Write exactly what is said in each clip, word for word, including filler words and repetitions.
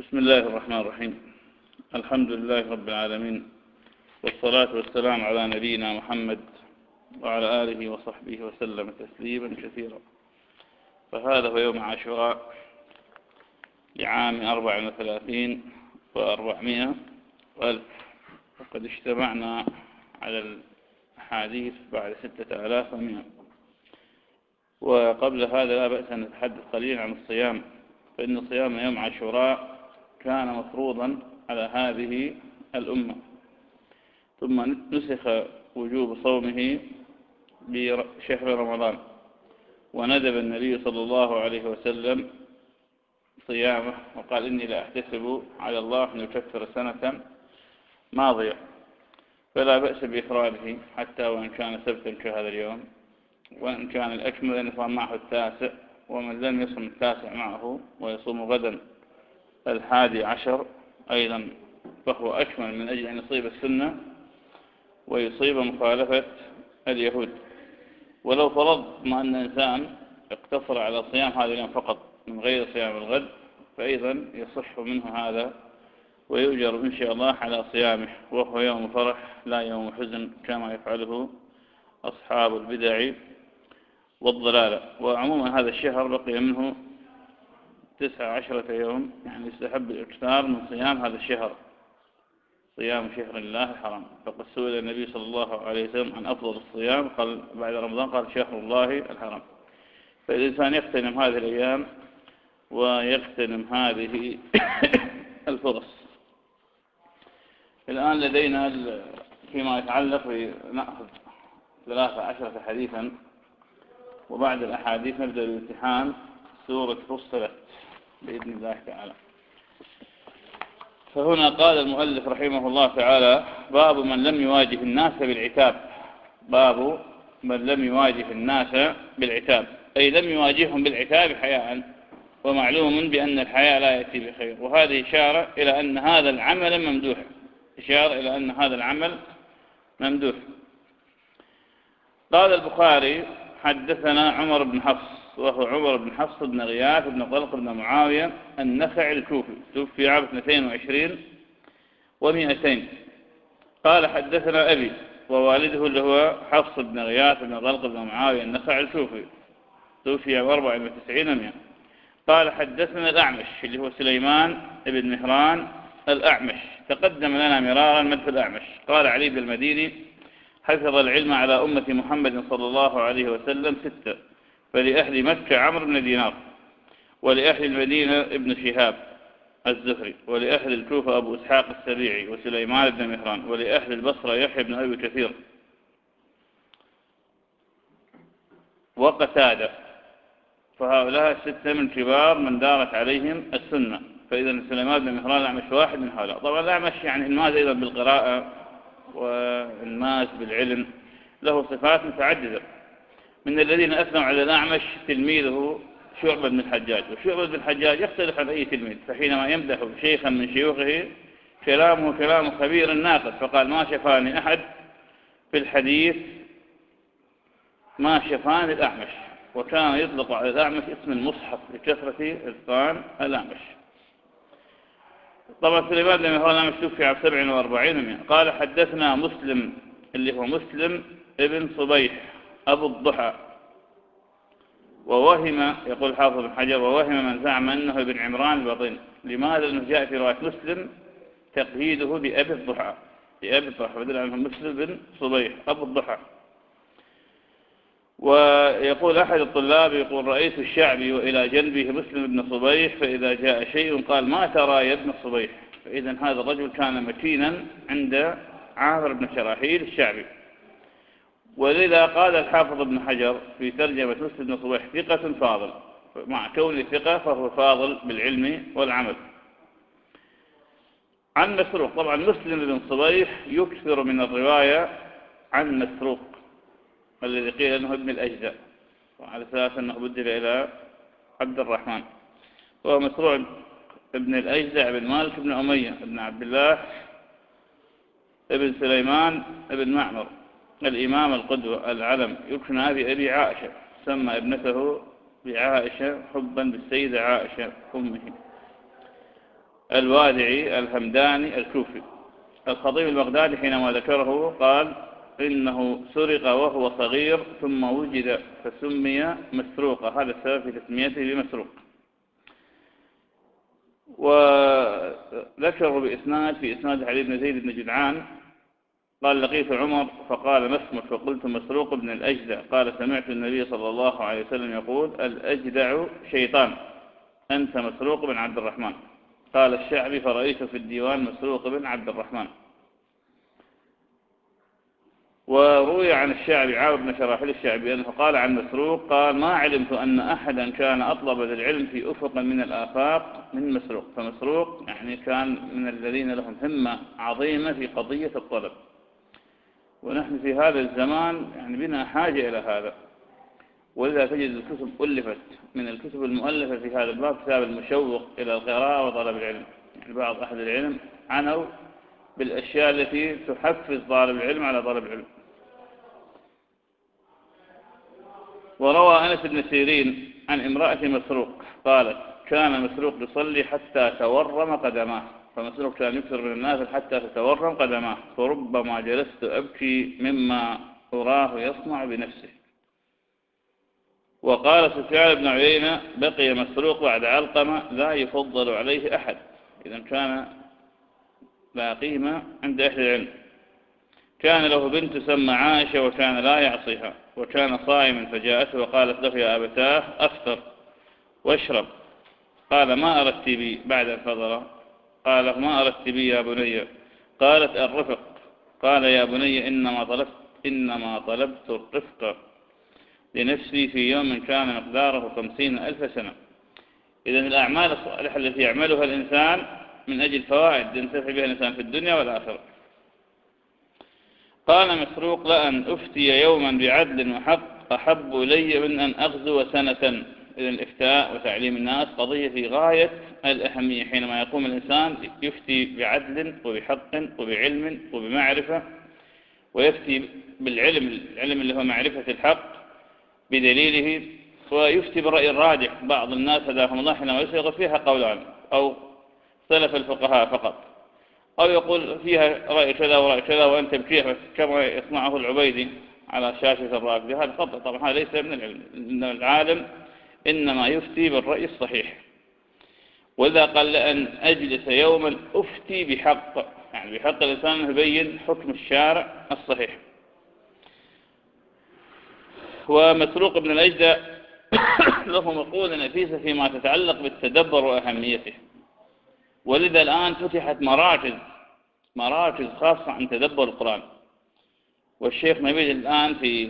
بسم الله الرحمن الرحيم. الحمد لله رب العالمين، والصلاة والسلام على نبينا محمد وعلى آله وصحبه وسلم تسليما كثيرا. فهذا هو يوم عاشوراء لعام أربع وثلاثين وأربعمائة وألف، وقد اجتمعنا على الحديث بعد ستة آلاف ومئة. وقبل هذا لا بأس أن نتحدث قليلا عن الصيام، فإن صيام يوم عاشوراء كان مفروضا على هذه الأمة، ثم نسخ وجوب صومه بشهر رمضان، وندب النبي صلى الله عليه وسلم صيامه وقال: إني لا أحتسب على الله أن يكفر سنة ماضية، فلا بأس بإفراده حتى وإن كان سبتا كهذا اليوم، وإن كان الأكمل أن يصوم معه التاسع، ومن لم يصم التاسع معه ويصوم غدا الحادي عشر أيضا فهو أكمل، من أجل أن يصيب السنة ويصيب مخالفة اليهود. ولو فرضنا أن الإنسان اقتصر على صيام هذا اليوم فقط من غير صيام الغد، فأيضا يصح منه هذا ويؤجر إن شاء الله على صيامه، وهو يوم فرح لا يوم حزن كما يفعله أصحاب البدع والضلالة. وعموما هذا الشهر بقي منه تسعة عشرة يوم، يعني يستحب الإكثار من صيام هذا الشهر، صيام شهر الله الحرام. فقد سئل النبي صلى الله عليه وسلم عن أفضل الصيام، قال بعد رمضان قال شهر الله الحرام. فالإنسان يغتنم هذه الأيام ويغتنم هذه الفرص. الآن لدينا فيما يتعلق بنأخذ ثلاثة عشرة حديثا، وبعد الأحاديث نبدأ الامتحان سورة فصلت بإذن الله تعالى. فهنا قال المؤلف رحمه الله تعالى: باب من لم يواجه الناس بالعتاب. باب من لم يواجه الناس بالعتاب، أي لم يواجههم بالعتاب حياء، ومعلوم بأن الحياء لا يأتي بخير، وهذه إشارة إلى أن هذا العمل ممدوح، إشارة إلى أن هذا العمل ممدوح. قال البخاري: حدثنا عمر بن حفص، وهو عمر بن حفص بن غياث بن طلق بن معاوية النخعي الكوفي، توفي عام اثنتين وعشرين ومئتين. قال: حدثنا أبي، ووالده اللي هو حفص بن غياث بن طلق بن معاوية النخعي الكوفي، توفي عام أربع وتسعين ومئة. قال: حدثنا الأعمش اللي هو سليمان بن مهران الأعمش، تقدم لنا مرارا مدح الأعمش. قال علي بن المديني: حفظ العلم على أمة محمد صلى الله عليه وسلم ستة، فلأهل مكة عمرو بن دينار، ولأهل المدينة ابن شهاب الزهري، ولأهل الكوفة أبو إسحاق السبيعي وسليمان بن مهران، ولأهل البصرة يحيى بن أبي كثير وقتادة. فهؤلاء الستة من كبار من دارت عليهم السنة. فإذا سليمان بن مهران الأعمش واحد من هؤلاء. طبعا الأعمش يعني الماز أيضا بالقراءة والماز بالعلم، له صفات متعددة. من الذين أثنوا على الأعمش تلميذه شعبة بن الحجاج، وشعبة بن الحجاج يختلف عن أي تلميذ، فحينما يمدح شيخا من شيوخه كلامه كلام خبير ناقد، فقال: ما شفاني أحد في الحديث ما شفاني الأعمش. وكان يطلق على الأعمش اسم المصحف لكثرة إتقان الأعمش. طبعا سليمان بن مهران الأعمش توفي عام سبع وأربعين. قال: حدثنا مسلم اللي هو مسلم ابن صبيح أبو الضحى، ووهم، يقول حافظ بن حجر: ووهم من زعم أنه ابن عمران البطين. لماذا؟ لأنه جاء في رواية مسلم تقييده بأبي الضحى، بأبي الضحى، بدل عنه مسلم بن صبيح أبو الضحى. ويقول أحد الطلاب، يقول: رأيت الشعبي وإلى جنبه مسلم بن صبيح، فإذا جاء شيء قال: ما ترى يا ابن صبيح. فإذا هذا الرجل كان مكينا عند عامر بن شراحيل الشعبي. ولذا قال الحافظ ابن حجر في ترجمة مسلم بن صبيح: ثقة فاضل. مع كون ثقة فهو فاضل بالعلم والعمل. عن مسروق، طبعا مسلم بن صبيح يكثر من الرواية عن مسروق الذي قيل أنه ابن الأجدع، وعلى أساس أنه بدل إلى عبد الرحمن. وهو مسروق ابن الأجدع بن مالك بن أمية بن عبد الله ابن سليمان ابن معمر الإمام القدوة العلم، يكنى بأبي عائشة، سمى ابنته بعائشة حبا بالسيدة عائشة أمه. الوادعي الهمداني الكوفي. الخطيب البغدادي حينما ذكره قال إنه سرق وهو صغير ثم وجد فسمي مسروقا، هذا السبب في تسميته بمسروق. وذكروا بإسناد في إسناد علي بن زيد بن جدعان قال لقيت عمر فقال ما اسمك؟ فقلت مسروق بن الأجدع. قال سمعت النبي صلى الله عليه وسلم يقول الأجدع شيطان، أنت مسروق بن عبد الرحمن. قال الشعبي فرأيت في الديوان مسروق بن عبد الرحمن. وروي عن الشعبي عامر بن شراحيل الشعبي أنه قال عن مسروق قال ما علمت أن أحدا كان أطلب للعلم في أفق من الآفاق من مسروق. فمسروق يعني كان من الذين لهم همة عظيمة في قضية الطلب، ونحن في هذا الزمان يعني بنا حاجة إلى هذا. ولذا تجد الكتب ألفت، من الكتب المؤلفة في هذا الباب كتاب المشوق إلى القراءة وطلب العلم. يعني بعض أهل العلم عنوا بالأشياء التي تحفز طالب العلم على طلب العلم. وروى أنس بن سيرين عن امرأة مسروق قالت كان مسروق يصلي حتى تورم قدماه. فمسروق كان يكثر من الناس حتى تتورم قدماه، فربما جلست أبكي مما أراه يصنع بنفسه. وقال سفيان بن عيينة بقي مسروق بعد علقمة لا يفضل عليه أحد، إذا كان لا قيمة عند أهل العلم. كان له بنت تسمى عائشة وكان لا يعصيها، وكان صائما فجاءته وقالت له يا أبتاه أفطر واشرب. قال ما أردت بي بعد الفضل؟ قال ما أردت بي يا بني؟ قالت الرفق. قال يا بني إنما طلبت إنما طلبت الرفق لنفسي في يوم كان مقداره خمسين ألف سنة. إذن الأعمال الصالحة التي يعملها الإنسان من أجل فوائد ينتفع بها الإنسان في الدنيا والآخرة. قال مسروق لأن أفتي يوما بعدل وحق أحب إلي من أن أغزو سنة. إذن الإفتاء وتعليم الناس قضية في غاية الأهمية. حينما يقوم الإنسان يفتي بعدل وبحق وبعلم وبمعرفة، ويفتي بالعلم، العلم اللي هو معرفة الحق بدليله، ويفتي برأي الراجح. بعض الناس هداهم الله حينما يصيغ فيها قولان أو اختلف الفقهاء فقط، أو يقول فيها رأي كذا ورأي كذا وأنت بكيف كما يصنعه العبيدي على شاشة الرافدة. هذا خطأ طبعا، هذا ليس من العلم. إن العالم إنما يفتي بالرأي الصحيح. وإذا قال لأن أجلس يوما أفتي بحق، يعني بحق الإنسان يبين حكم الشارع الصحيح. ومسروق بن الأجدع له مقولة نفيسة فيما تتعلق بالتدبر وأهميته. ولذا الآن فتحت مراكز مراكز خاصة عن تدبر القرآن. والشيخ نبيل الآن في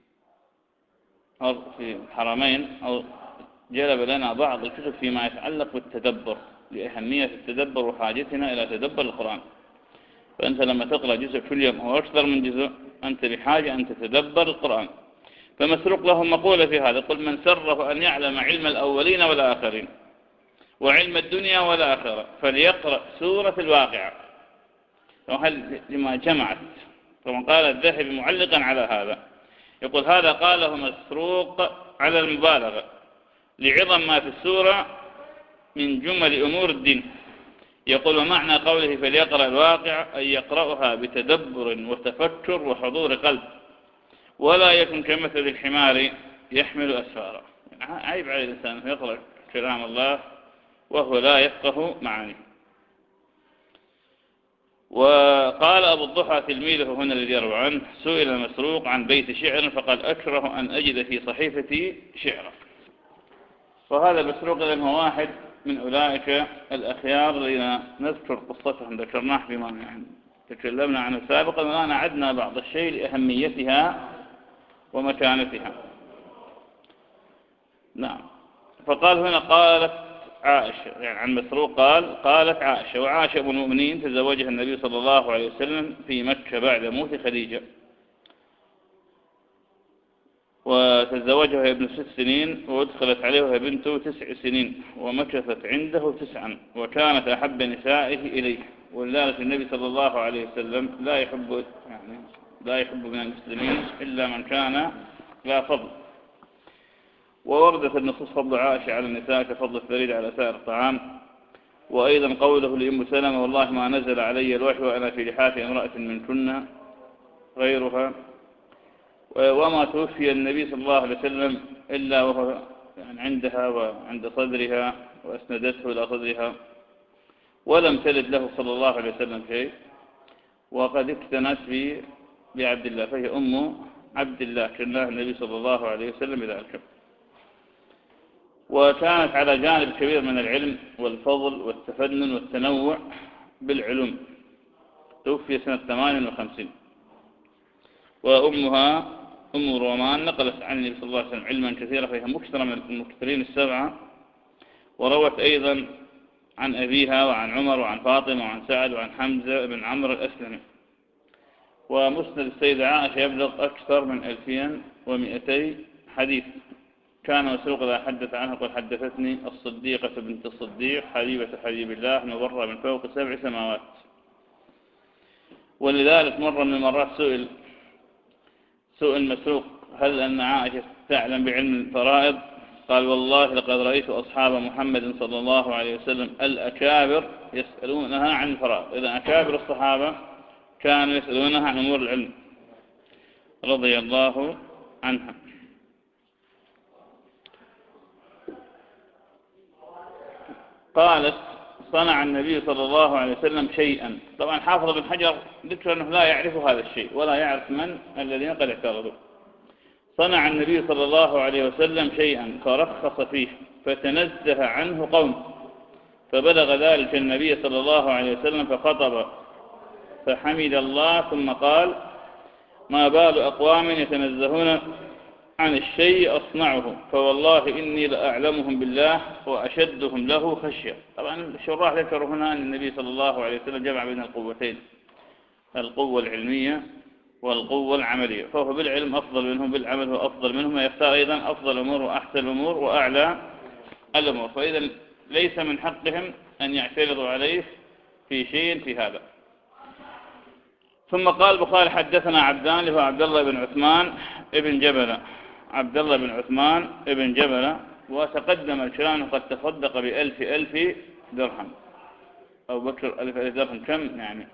في الحرمين أو جلب لنا بعض الكتب فيما يتعلق بالتدبر، لأهمية التدبر وحاجتنا إلى تدبر القرآن. فأنت لما تقرأ جزء كل يوم أو أكثر من جزء أنت بحاجة أن تتدبر القرآن. فمسروق له مقولة في هذا، قل من سره أن يعلم علم الأولين والآخرين وعلم الدنيا والآخرة فليقرأ سورة الواقعة. وهل لما جمعت، طبعا قال الذهبي معلقا على هذا، يقول هذا قاله مسروق على المبالغة لعظم ما في السورة من جمل أمور الدين. يقول ومعنى قوله فليقرأ الواقع أن يقرأها بتدبر وتفكر وحضور قلب، ولا يكن كمثل الحمار يحمل أسفارا. يعني عيب على الإنسان يقرأ كلام الله وهو لا يفقه معانيه. وقال أبو الضحى تلميذه هنا الذي يروى عنه سئل مسروق عن بيت شعر فقال أكره أن أجد في صحيفتي شعرا. وهذا مسروق إذن هو واحد من أولئك الأخيار الذين نذكر قصتهم ذكرناه بما يعني تكلمنا عنه سابقا، والآن أعدنا بعض الشيء لأهميتها ومكانتها. نعم. فقال هنا قالت عائشة، يعني عن مسروق قال قالت عائشة، وعائشة أم المؤمنين تزوجها النبي صلى الله عليه وسلم في مكة بعد موت خديجة، وتزوجها وهي ابن ست سنين وادخلت عليه وهي بنته تسع سنين ومكثت عنده تسعا، وكانت أحب نسائه إليه. ولذلك النبي صلى الله عليه وسلم لا يحب يعني لا يحب من المسلمين إلا من كان لا فضل. ووردت النصوص فضل عائشة على النساء كفضل الثريد على سائر الطعام. وأيضا قوله لأم سلمة والله ما نزل علي الوحي وأنا في لحاف امرأة منكن غيرها. وما توفي النبي صلى الله عليه وسلم إلا وهو يعني عندها وعند صدرها وأسندته إلى صدرها، ولم تلد له صلى الله عليه وسلم شيء، وقد اكتنت بعبد الله، فهي أم عبد الله كناه النبي صلى الله عليه وسلم بذلك. وكانت على جانب كبير من العلم والفضل والتفنن والتنوع بالعلوم، توفي سنة ثمان وخمسين. وأمها أم رومان نقلت عن النبي صلى الله عليه وسلم علما كثيرا، فهي مكثرة من المكثرين السبعة. وروت أيضا عن أبيها وعن عمر وعن فاطمة وعن سعد وعن حمزة بن عمرو الأسلمي. ومسند السيدة عائشة يبلغ أكثر من ألفين ومئتي حديث. كان مسروق إذا حدث عنه قل حدثتني الصديقة بنت الصديق حبيبة حبيب الله مبرة من فوق سبع سماوات. ولذلك مرة من المرات سئل سئل مسروق هل أن عائشة تعلم بعلم الفرائض؟ قال والله لقد رأيت أصحاب محمد صلى الله عليه وسلم الأكابر يسألونها عن الفرائض. إذا أكابر الصحابة كانوا يسألونها عن أمور العلم رضي الله عنها. قالت صنع النبي صلى الله عليه وسلم شيئا. طبعا حافظ بن حجر ذكر أنه لا يعرف هذا الشيء ولا يعرف من الذين قد اعترضوا. صنع النبي صلى الله عليه وسلم شيئا فرخص فيه فتنزه عنه قوم، فبلغ ذلك النبي صلى الله عليه وسلم فخطب فحمد الله ثم قال ما بال أقوام يتنزهون عن الشيء أصنعه فوالله إني لأعلمهم بالله وأشدهم له خشية. طبعا الشراح ذكروا هنا أن النبي صلى الله عليه وسلم جمع بين القوتين، القوة العلمية والقوة العملية، فهو بالعلم أفضل منهم، بالعمل هو أفضل منهم، يختار أيضا أفضل الأمور وأحسن الأمور وأعلى الأمور، فإذا ليس من حقهم أن يعترضوا عليه في شيء في هذا. ثم قال البخاري حدثنا عبدان اللي هو عبد الله بن عثمان ابن جبل، عبد الله بن عثمان ابن جبل. وتقدم الكلام قد تصدق بألف ألف درهم. أو بكر ألف ألف درهم كم يعني؟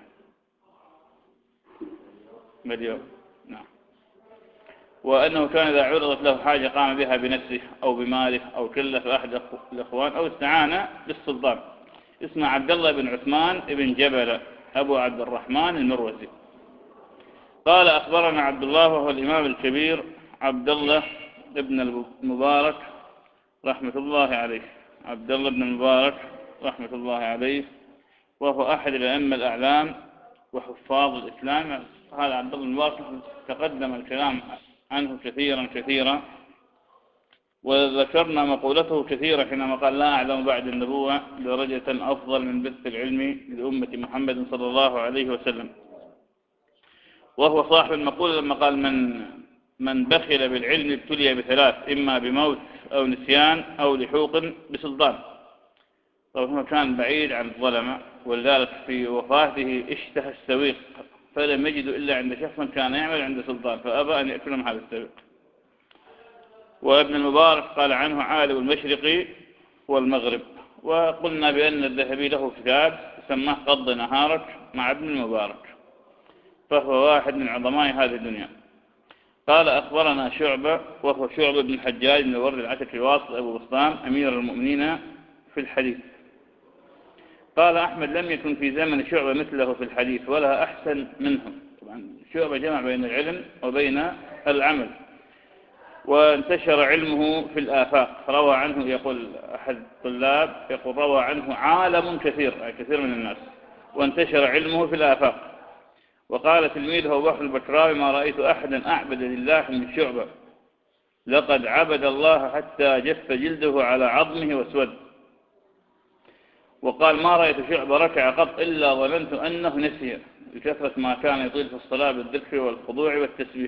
مليون. نعم. وأنه كان إذا عرضت له حاجة قام بها بنفسه أو بماله أو كلف أحد الإخوان أو استعان بالسلطان. اسمه عبد الله بن عثمان ابن جبل أبو عبد الرحمن المروزي. قال أخبرنا عبد الله وهو الإمام الكبير عبد الله بن المبارك رحمة الله عليه، عبد الله بن المبارك رحمة الله عليه، وهو أحد الأئمة الأعلام وحفاظ الإسلام. هذا عبد الله بن المبارك تقدم الكلام عنه كثيرا كثيرا، وذكرنا مقولته كثيرا حينما قال لا أعلم بعد النبوة درجة أفضل من بث العلم لأمة محمد صلى الله عليه وسلم. وهو صاحب المقولة لما قال من من بخل بالعلم ابتلي بثلاث، إما بموت أو نسيان أو لحوق بسلطان. طبعا هو كان بعيد عن الظلمة، ولذلك في وفاته اشتهى السويق فلم يجدوا إلا عند شخص كان يعمل عند سلطان فأبى أن يأكل من هذا السويق. وابن المبارك قال عنه عالم المشرق والمغرب. وقلنا بأن الذهبي له كتاب سماه قض نهارك مع ابن المبارك، فهو واحد من عظماء هذه الدنيا. قال أخبرنا شعبة وهو شعبة بن الحجاج بن الورد العتكي الواسط أبو بسطام أمير المؤمنين في الحديث. قال أحمد لم يكن في زمن شعبة مثله في الحديث ولا أحسن منهم. طبعا شعبة جمع بين العلم وبين العمل، وانتشر علمه في الآفاق. روى عنه يقول أحد الطلاب يقول روى عنه عالم كثير، يعني كثير من الناس، وانتشر علمه في الآفاق. وقال تلميذه بحر البكراوي ما رأيت أحدا أعبد لله من شعبة، لقد عبد الله حتى جف جلده على عظمه واسود. وقال ما رأيت شعبة ركع قط إلا ظننت أنه نسي لكثرة ما كان يطيل في الصلاة بالذكر والخضوع والتسبيح.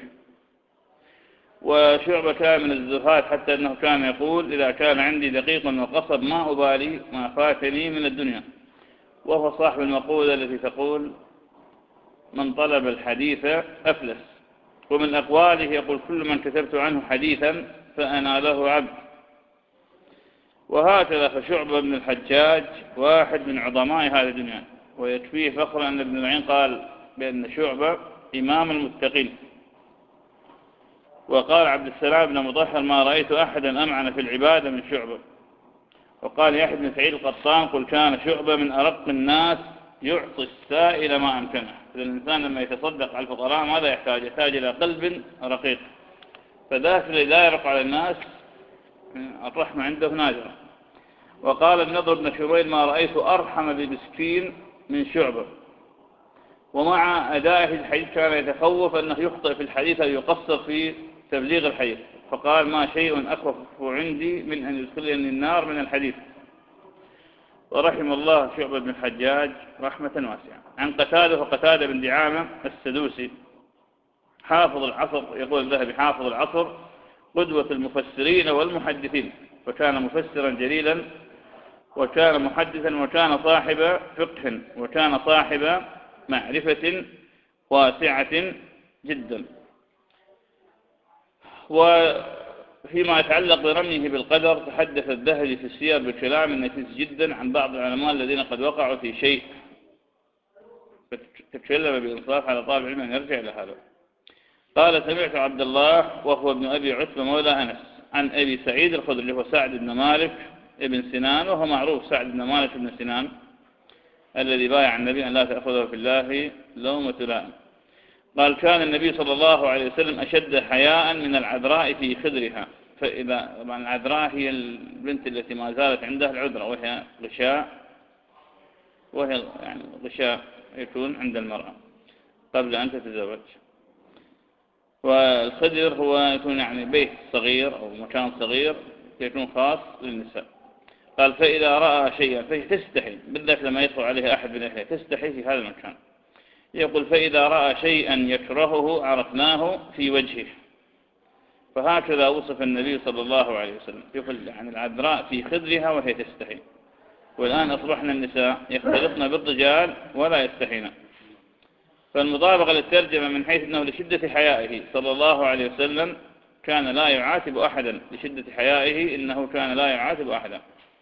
وشعبة كان من الزهاد حتى أنه كان يقول إذا كان عندي دقيق وقصب ما أبالي ما فاتني من الدنيا. وهو صاحب المقولة التي تقول من طلب الحديث أفلس. ومن أقواله يقول كل من كتبت عنه حديثا فأنا له عبد. وهكذا فشعبة بن الحجاج واحد من عظماء هذه الدنيا، ويكفيه فخرا أن ابن معين قال بأن شعبة إمام المتقين. وقال عبد السلام بن مطهر ما رأيت أحدا أمعن في العبادة من شعبة. وقال يحيى بن سعيد القطان قل كان شعبة من أرق الناس يعطي السائل ما أمكنه. الإنسان لما يتصدق على الفقراء ماذا يحتاج؟ يحتاج إلى قلب رقيق، فذاك الذي لا يرق على الناس الرحمة عنده نادرة. وقال النضر بن شريل ما رأيت أرحم بمسكين من شعبة. ومع أدائه الحديث كان يتخوف أنه يخطئ في الحديث أو يقصر في تبليغ الحديث، فقال ما شيء أخوف عندي من أن يدخلني النار من الحديث. ورحم الله شعبة بن الحجاج رحمة واسعة. عن قتادة وقتادة بن دعامة السدوسي حافظ العصر، يقول الذهبي حافظ العصر قدوة المفسرين والمحدثين، فكان مفسرا جليلا وكان محدثا وكان صاحب فقه وكان صاحب معرفة واسعة جدا. وفيما يتعلق برميه بالقدر تحدث الذهبي في السير بكلام نفيس جدا عن بعض العلماء الذين قد وقعوا في شيء، فتكلم بإنصاف على طالب العلم أن يرجع إلى هذا. قال سمعت عبد الله وهو ابن أبي عتبة مولى أنس عن أبي سعيد الخدري وهو سعد بن مالك ابن سنان، وهو معروف سعد بن مالك بن سنان الذي بايع النبي أن لا تأخذه في الله لومة لائم. قال كان النبي صلى الله عليه وسلم أشد حياء من العذراء في خدرها. فإذا طبعا العذراء هي البنت التي ما زالت عندها العذرة، وهي غشاء، وهي يعني غشاء يكون عند المرأة قبل أن تتزوج. والخدر هو يكون يعني بيت صغير أو مكان صغير يكون خاص للنساء. قال فإذا رأى شيئا فتستحي، بالذات لما يدخل عليه أحد من أهله تستحي في هذا المكان. يقول فإذا رأى شيئا يكرهه عرفناه في وجهه. فهكذا وصف النبي صلى الله عليه وسلم، يقول عن العذراء في خدرها وهي تستحي. والآن أصبحنا النساء يختلطن بالرجال ولا يستحين. فالمطابقة للترجمة من حيث أنه لشدة حيائه صلى الله عليه وسلم كان لا يعاتب أحدا، لشدة حيائه إنه كان لا يعاتب أحدا.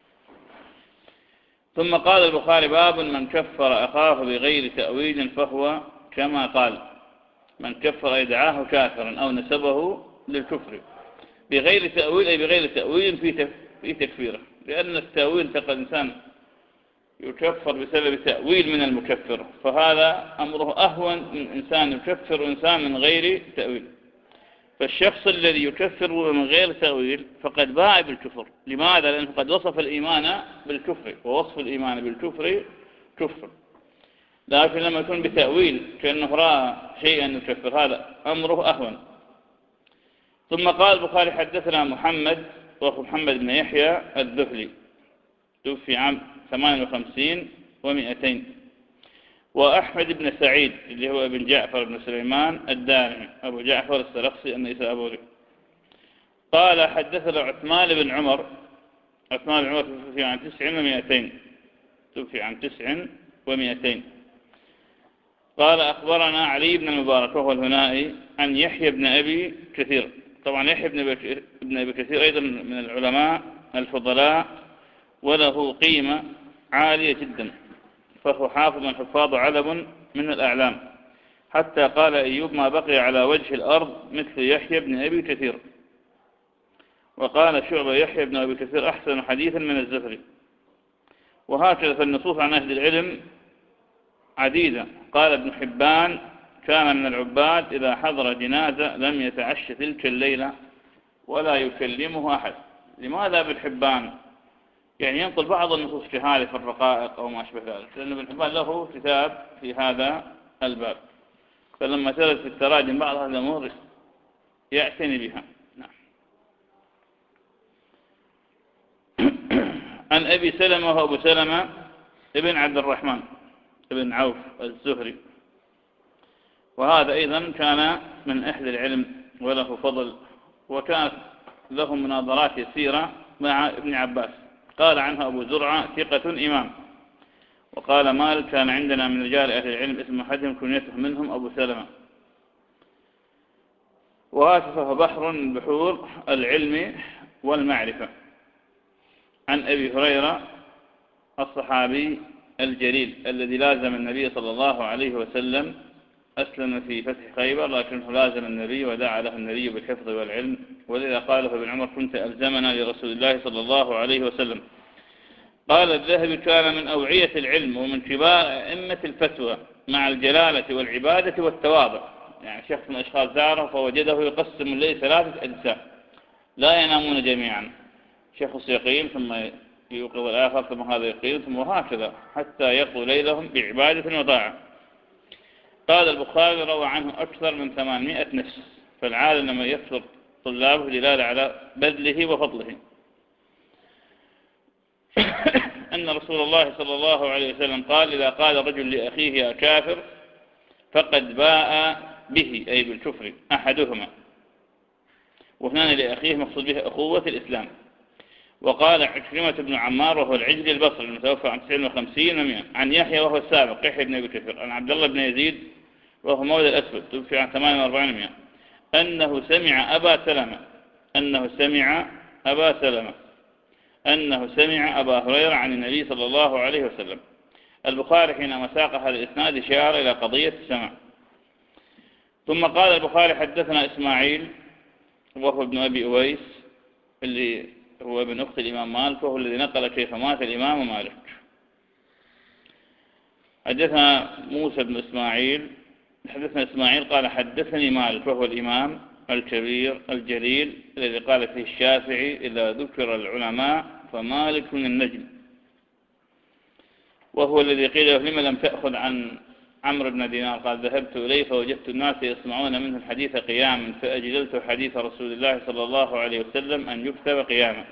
ثم قال البخاري باب من كفر أخاه بغير تأويل فهو كما قال. من كفر أي دعاه كافرا أو نسبه للكفر بغير تأويل أي بغير تأويل في في تكفيره، لأن التأويل تقى الإنسان يكفر بسبب تأويل من المكفر، فهذا أمره أهون من إنسان يكفر إنسان من غير تأويل. فالشخص الذي يكفر من غير تأويل فقد باع بالكفر. لماذا؟ لأنه قد وصف الإيمان بالكفر، ووصف الإيمان بالكفر كفر. لكن لما يكون بتأويل كأنه رأى شيئا يكفر هذا أمره أهون. ثم قال البخاري حدثنا محمد وأخو محمد بن يحيى الذهلي توفي عام ثمانية وخمسين ومئتين. وأحمد بن سعيد اللي هو ابن جعفر بن سليمان الدارمي أبو جعفر السرخسي النيسابوري. قال حدثنا عثمان بن عمر. عثمان بن عمر توفي عام تسع ومئتين توفي عام تسع ومئتين. قال أخبرنا علي بن المبارك وهو الهنائي عن يحيى بن أبي كثير. طبعا يحيى بن أبي كثير أيضا من العلماء الفضلاء وله قيمة عالية جدا، فهو حافظ من حفاظ علم من الأعلام، حتى قال أيوب ما بقي على وجه الأرض مثل يحيى بن أبي كثير. وقال شعبة يحيى بن أبي كثير أحسن حديثا من الزهري. وهكذا فالنصوص عن أهل العلم عديدة. قال ابن حبان كان من العباد إذا حضر جنازة لم يتعش تلك الليلة ولا يكلمه أحد. لماذا ابن حبان؟ يعني ينقل بعض النصوص كهذه في الرقائق أو ما أشبه ذلك، لأن ابن حبان له كتاب في هذا الباب، فلما ترد في التراجم بعض هذه الأمور يعتني بها. نعم. عن أبي سلمة وأبو سلمة ابن عبد الرحمن ابن عوف الزهري، وهذا أيضا كان من أهل العلم وله فضل، وكانت له مناظرات يسيرة مع ابن عباس. قال عنه أبو زرعة ثقة إمام. وقال مالك كان عندنا من رجال أهل العلم اسم أحدهم كنيته منهم أبو سلمة. وهذا فهو بحر من بحور العلم والمعرفة. عن أبي هريرة الصحابي الجليل الذي لازم النبي صلى الله عليه وسلم، أسلم في فتح خيبر لكنه لازم النبي ودعا له النبي بالحفظ والعلم، ولذا قال ابن عمر كنت ألزمنا لرسول الله صلى الله عليه وسلم. قال الذهبي كان من أوعية العلم ومن كبار أئمة الفتوى مع الجلالة والعبادة والتواضع. يعني شخص من الأشخاص زاره فوجده يقسم الليل ثلاثة أجزاء لا ينامون جميعا، شخص يقيم ثم يوقظ الآخر ثم هذا يقيم ثم هكذا حتى يقضوا ليلهم بعبادة وطاعة. قال البخاري روى عنه أكثر من ثمانمائة نفس، فالعالم لما يكثر طلابه دلالة على بذله وفضله. أن رسول الله صلى الله عليه وسلم قال إذا قال رجل لأخيه يا كافر فقد باء به أي بالكفر أحدهما، واثنان لأخيه مقصود به أخوة الإسلام. وقال عكرمة بن عمار وهو العجلي البصري المتوفى عن تسعين وخمسين ومئة عن يحيى وهو السابق يحيى بن أبي كثير عن عبد الله بن يزيد وهو مولى الأسود توفي عن ثمانية وأربعين ومئة أنه سمع أبا سلمة أنه سمع أبا سلمة أنه سمع أبا هريرة عن النبي صلى الله عليه وسلم. البخاري حينما ساق هذا الإسناد إشار إلى قضية السمع. ثم قال البخاري حدثنا إسماعيل وهو ابن أبي أويس اللي هو ابن أخت الإمام مالك وهو الذي نقل كيف مات الإمام مالك. حدثنا موسى بن إسماعيل حدثنا إسماعيل قال حدثني مالك وهو الإمام الكبير الجليل الذي قال فيه الشافعي إذا ذكر العلماء فمالك من النجم، وهو الذي قيل له لما لم تأخذ عن عمرو بن دينار قال ذهبت إليه فوجدت الناس يسمعون منه الحديث قياما فأجللت حديث رسول الله صلى الله عليه وسلم أن يكتب قياما.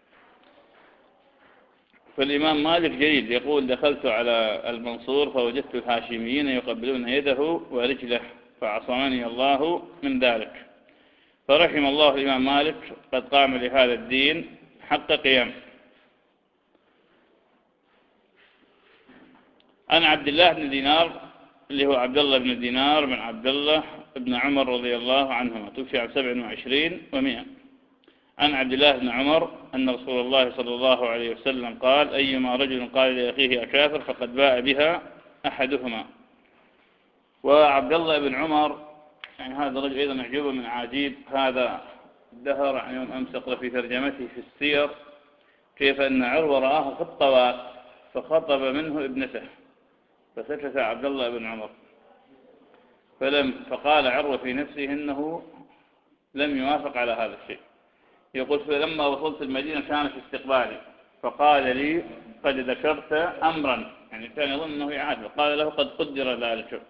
فالإمام مالك جليل يقول دخلت على المنصور فوجدت الهاشميين يقبلون يده ورجله فعصمني الله من ذلك، فرحم الله الإمام مالك قد قام لهذا الدين حق قيام. عن عبد الله بن دينار اللي هو عبد الله بن دينار بن عبد الله بن عمر رضي الله عنهما توفي عن سبع وعشرين ومئة عن عبد الله بن عمر أن رسول الله صلى الله عليه وسلم قال أيما رجل قال لأخيه أكافر فقد باء بها أحدهما. وعبد الله بن عمر يعني هذا الرجل أيضا معجوب من عجيب هذا الدهر عن يوم أمس أقرأ في ترجمته في السير كيف أن عروة رآه في الطواف فخطب منه ابنته فسكت عبد الله بن عمر فلم فقال عروة في نفسه إنه لم يوافق على هذا الشيء. يقول فلما وصلت المدينة كان في استقبالي فقال لي قد ذكرت أمرا، يعني كان يظن أنه يعاتب، قال له قد قدر ذلك.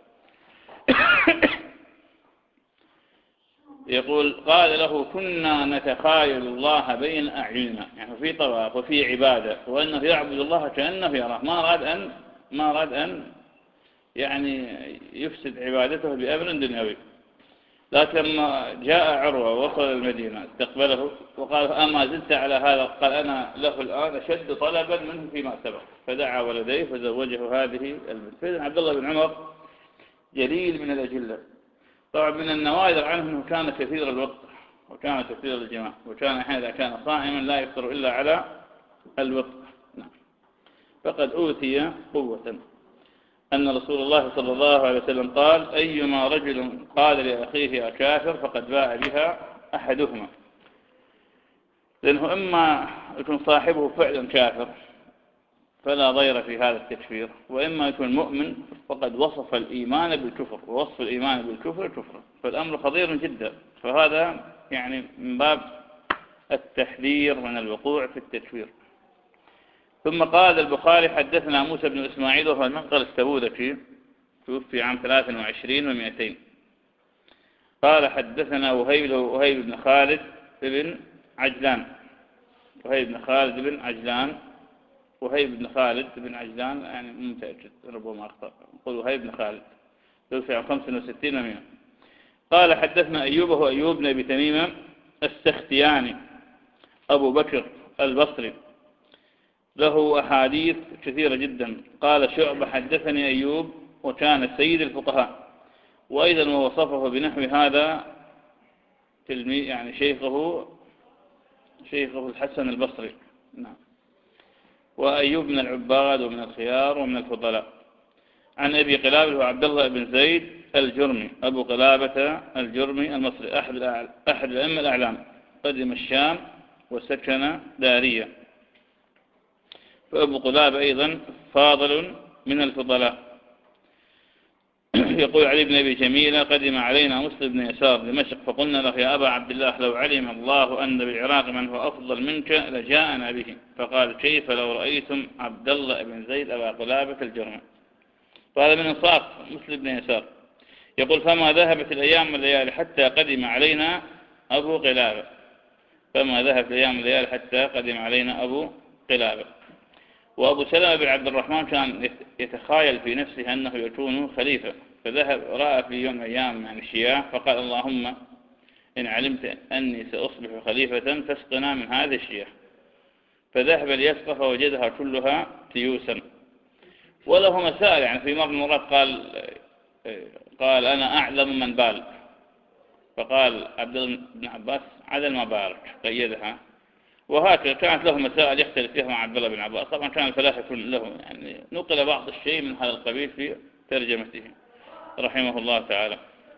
يقول قال له كنا نتخايل الله بين أعيننا، يعني في طواف وفي عبادة وأنه يعبد الله كأنه يراه، ما أراد أن ما أراد أن يعني يفسد عبادته بأمر دنيوي. لكن لما جاء عروة ووصل المدينة استقبله وقال أما زلت على هذا؟ قال أنا له الآن أشد طلبا منه فيما سبق، فدعا ولديه فزوجه هذه البنت. فإذن عبد الله بن عمر جليل من الأجلة. طبعا من النوادر عنه أنه كان كثير الوقت وكان كثير الجماع وكان أحيانا إذا كان صائما لا يفطر إلا على الوقت. نعم. فقد أوتي قوة أن رسول الله صلى الله عليه وسلم قال أيما رجل قال لأخيه أكافر فقد باء بها أحدهما، لأنه إما يكون صاحبه فعلا كافر فلا ضير في هذا التكفير، وإما يكون مؤمن فقد وصف الإيمان بالكفر، ووصف الإيمان بالكفر كفر، فالأمر خطير جدا. فهذا يعني من باب التحذير من الوقوع في التكفير. ثم قال البخاري حدثنا موسى بن إسماعيل وهو المنقل السبودكي توفي عام ثلاث وعشرين ومئتين قال حدثنا وهيب وهيب بن خالد بن عجلان وهيب بن خالد بن عجلان وهيب بن خالد بن عجلان يعني متأكد ربما أخطأ نقول وهيب بن خالد توفي عام خمس وستين ومئة قال حدثنا أيوب وهو أيوب بن أبي تميمة السختياني أبو بكر البصري له أحاديث كثيرة جدا. قال شعبة حدثني أيوب وكان سيد الفقهاء، وأيضا ووصفه بنحو هذا تلميذ يعني شيخه شيخه الحسن البصري. نعم. وأيوب من العباد ومن الخيار ومن الفضلاء. عن أبي قلابة وعبد الله بن زيد الجرمي أبو قلابة الجرمي المصري أحد أحد الأئمة الأعلام، قدم الشام وسكن دارية. فأبو قلابة أيضا فاضل من الفضلاء. يقول علي بن أبي جميلة قدم علينا مسلم بن يسار دمشق فقلنا له يا أبا عبد الله لو علم الله أن بالعراق من هو أفضل منك لجاءنا به، فقال كيف لو رأيتم عبد الله بن زيد أبا قلابة الجرمي. فهذا من إنصاف مسلم بن يسار. يقول فما ذهبت الأيام والليالي حتى قدم علينا أبو قلابة، فما ذهبت الأيام والليالي حتى قدم علينا أبو قلابة. وأبو سلمة بن عبد الرحمن كان يتخايل في نفسه أنه يكون خليفة، فذهب رأى في يوم من الأيام عن الشياع فقال اللهم إن علمت أني سأصبح خليفة فاسقنا من هذه الشياع، فذهب ليسقى فوجدها كلها تيوسا. وله مسائل، يعني في مرة من المرات قال قال أنا أعلم من بال، فقال عبد الله بن عباس عدل ما بارك قيدها. وهكذا كانت له مسائل يختلف فيها مع عبد الله بن عباس. طبعا كان الفلاحة له، يعني نقل بعض الشيء من هذا القبيل في ترجمته رحمه الله تعالى.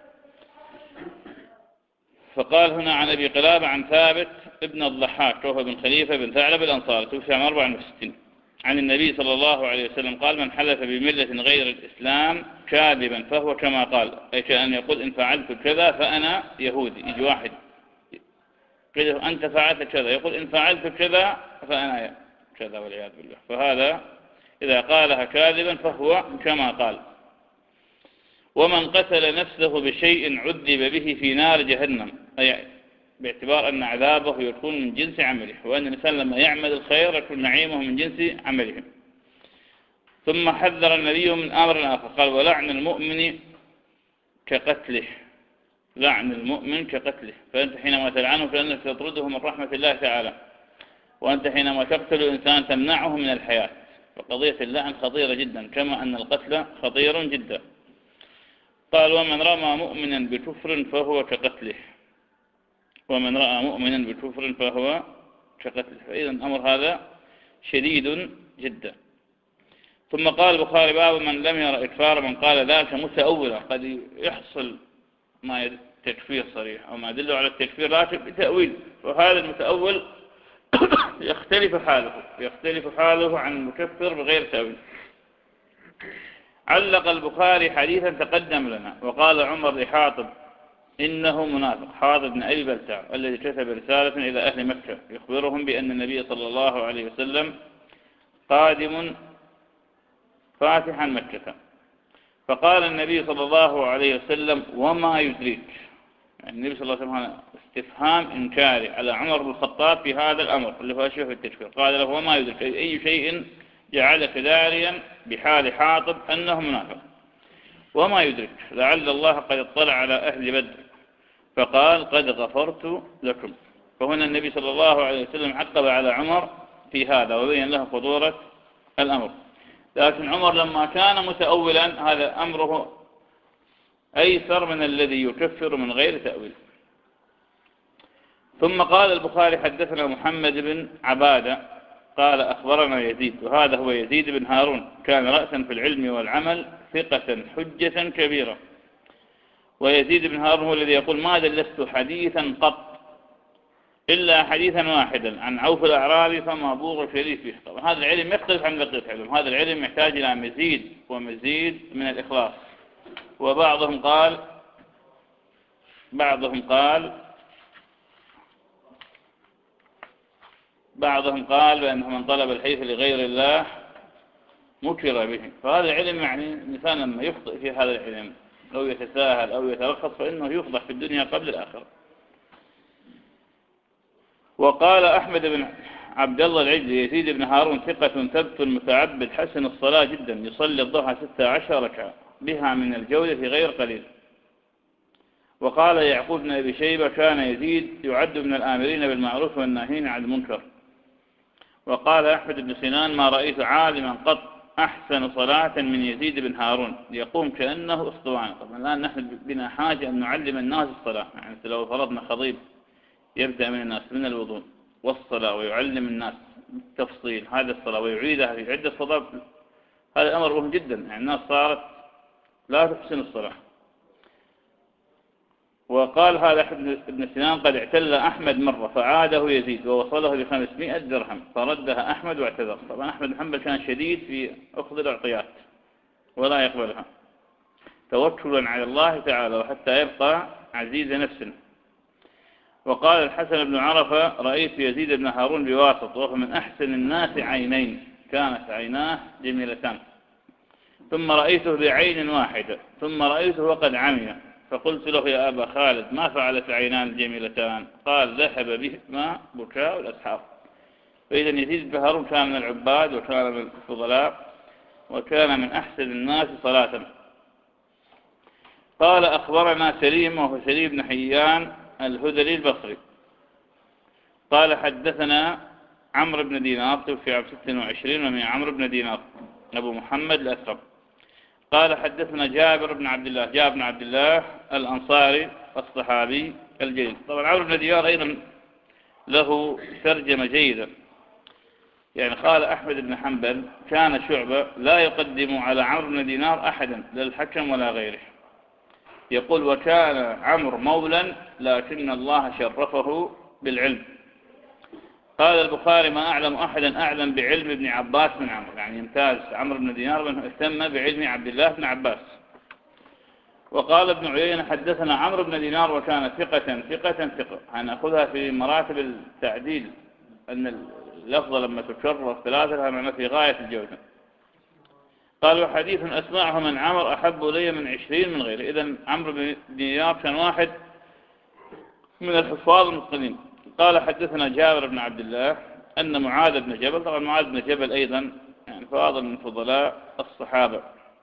فقال هنا عن أبي قلابة عن ثابت ابن الضحاك وهو بن خليفة بن ثعلب الأنصاري توفي عام أربعة وستين عن النبي صلى الله عليه وسلم قال من حلف بملة غير الإسلام كاذبا فهو كما قال، أي كأن يقول إن فعلت كذا فأنا يهودي. يجي واحد كذا أنت فعلت كذا، يقول إن فعلت كذا فأنا كذا والعياذ بالله. فهذا إذا قالها كاذبا فهو كما قال. ومن قتل نفسه بشيء عذب به في نار جهنم، أي باعتبار أن عذابه يكون من جنس عمله، وأن الإنسان لما يعمل الخير يكون نعيمه من جنس عمله. ثم حذر النبي من أمر آخر قال ولعن المؤمن كقتله، لعن المؤمن كقتله، فأنت حينما تلعنه فإنك تطرده من رحمة الله تعالى، وأنت حينما تقتل الإنسان تمنعه من الحياة. فقضية اللعن خطيرة جدا كما أن القتل خطير جدا. قال ومن رمى مؤمنا بكفر فهو كقتله، ومن رأى مؤمنا بكفر فهو كقتله. فإذا الأمر هذا شديد جدا. ثم قال البخاري باب من لم يرى إكفار من قال ذلك متأولا، قد يحصل ما تكفير صريح أو ما يدل على التكفير لكن بتأويل، وهذا المتأول يختلف حاله يختلف حاله عن المكفر بغير تأويل. علق البخاري حديثا تقدم لنا وقال عمر لحاطب إنه منافق، حاطب بن أبي بلتع الذي كتب رسالة إلى أهل مكة يخبرهم بأن النبي صلى الله عليه وسلم قادم فاتحا مكة. فقال النبي صلى الله عليه وسلم وما يدريك، يعني النبي صلى الله عليه وسلم استفهام إنكاري على عمر بن الخطاب في هذا الأمر اللي هو أشبه التكفير. قال له وما يدريك أي شيء جعلك داريا بحال حاطب أنه منافق. وما يدرك لعل الله قد اطلع على أهل بدر فقال قد غفرت لكم. فهنا النبي صلى الله عليه وسلم عقب على عمر في هذا وبين له خطورة الأمر. لكن عمر لما كان متأولا هذا أمره أيسر من الذي يكفر من غير تأويل. ثم قال البخاري حدثنا محمد بن عبادة قال أخبرنا يزيد، وهذا هو يزيد بن هارون كان رأسا في العلم والعمل ثقة حجة كبيرة. ويزيد بن هارون هو الذي يقول ما دلست حديثا قط إلا حديثا واحدا عن عوف الأعرابي فما بوغ شريف فيه. طبعا هذا العلم يختلف عن بقية العلم، هذا العلم يحتاج إلى مزيد ومزيد من الإخلاص. وبعضهم قال بعضهم قال بعضهم قال بأنه من طلب الحيث لغير الله مكر به. فهذا العلم يعني الإنسان لما يخطئ في هذا العلم أو يتساهل أو يترخص فإنه يفضح في الدنيا قبل الآخرة. وقال أحمد بن عبد الله العجلي يزيد بن هارون ثقة ثبت متعبد حسن الصلاة جدا يصلي الضحى ستة عشر ركعة بها من الجودة غير قليل. وقال يعقوب بن أبي شيبة كان يزيد يعد من الآمرين بالمعروف والناهين عن المنكر. وقال أحمد بن سنان ما رأيت عالما قط أحسن صلاة من يزيد بن هارون يقوم كأنه أسطوانة. طبعا الآن نحن بنا حاجة أن نعلم الناس الصلاة، يعني لو فرضنا خطيب يبدأ من الناس من الوضوء والصلاة ويعلم الناس بالتفصيل هذه الصلاة ويعيدها في عدة صلاة، هذا أمر مهم جدا. يعني الناس صارت لا تحسن الصلاة. وقال هذا ابن سنان قد اعتل أحمد مرة فعاده يزيد ووصله بخمسمائة درهم فردها أحمد واعتذر. طبعا أحمد بن حنبل كان شديد في أخذ الأعطيات ولا يقبلها توكلا على الله تعالى وحتى يبقى عزيز نفسه. وقال الحسن بن عرفة رأيت يزيد بن هارون بواسط وهو من أحسن الناس عينين، كانت عيناه جميلتان، ثم رأيته بعين واحدة ثم رأيته وقد عمي فقلت له يا أبا خالد ما فعلت عينان الجميلتان؟ قال ذهب بهما بكاء الأسحار. فإذا يزيد بن هارون كان من العباد وكان من الفضلاء وكان من أحسن الناس صلاة. قال أخبرنا سليم وهو سليم بن حيان الهذلي البصري قال حدثنا عمرو بن دينار توفي عام ست وعشرين ومن عمرو بن دينار أبو محمد الأسرم قال حدثنا جابر بن عبد الله جابر بن عبد الله الأنصاري الصحابي الجليل. طبعا عمرو بن دينار أيضا له ترجمة جيدة. يعني قال أحمد بن حنبل كان شعبة لا يقدم على عمرو بن دينار أحدا لا الحكم ولا غيره. يقول وكان عمرو مولا لكن الله شرفه بالعلم. قال البخاري ما أعلم أحدا أعلم بعلم ابن عباس من عمرو، يعني يمتاز عمرو بن دينار من اهتم بعلم عبد الله بن عباس. وقال ابن عيينة حدثنا عمرو بن دينار وكان ثقة ثقة ثقة. هنأخذها في مراتب التعديل أن اللفظة لما تكرر ثلاثة لها معنى في غاية الجودة. قال وحديث أسمعه من عمر أحب لي من عشرين من غيره. إذن عمرو بن دينار كان واحد من الحفاظ المتقنين. قال حدثنا جابر بن عبد الله أن معاذ بن جبل، طبعا معاذ بن جبل أيضا يعني فاضل من فضلاء الصحابة،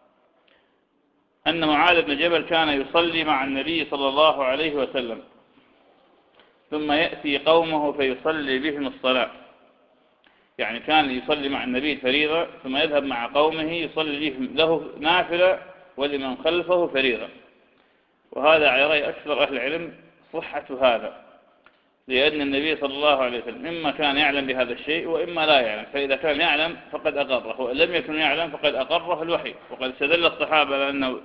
أن معاذ بن جبل كان يصلي مع النبي صلى الله عليه وسلم ثم يأتي قومه فيصلي بهم الصلاة. يعني كان يصلي مع النبي الفريضة ثم يذهب مع قومه يصلي بهم له نافلة ولمن خلفه فريضة. وهذا على رأي أكثر أهل العلم صحة هذا، لأن النبي صلى الله عليه وسلم إما كان يعلم بهذا الشيء وإما لا يعلم، فإذا كان يعلم فقد أقره وإن لم يكن يعلم فقد أقره الوحي. وقد استدل الصحابة لأنه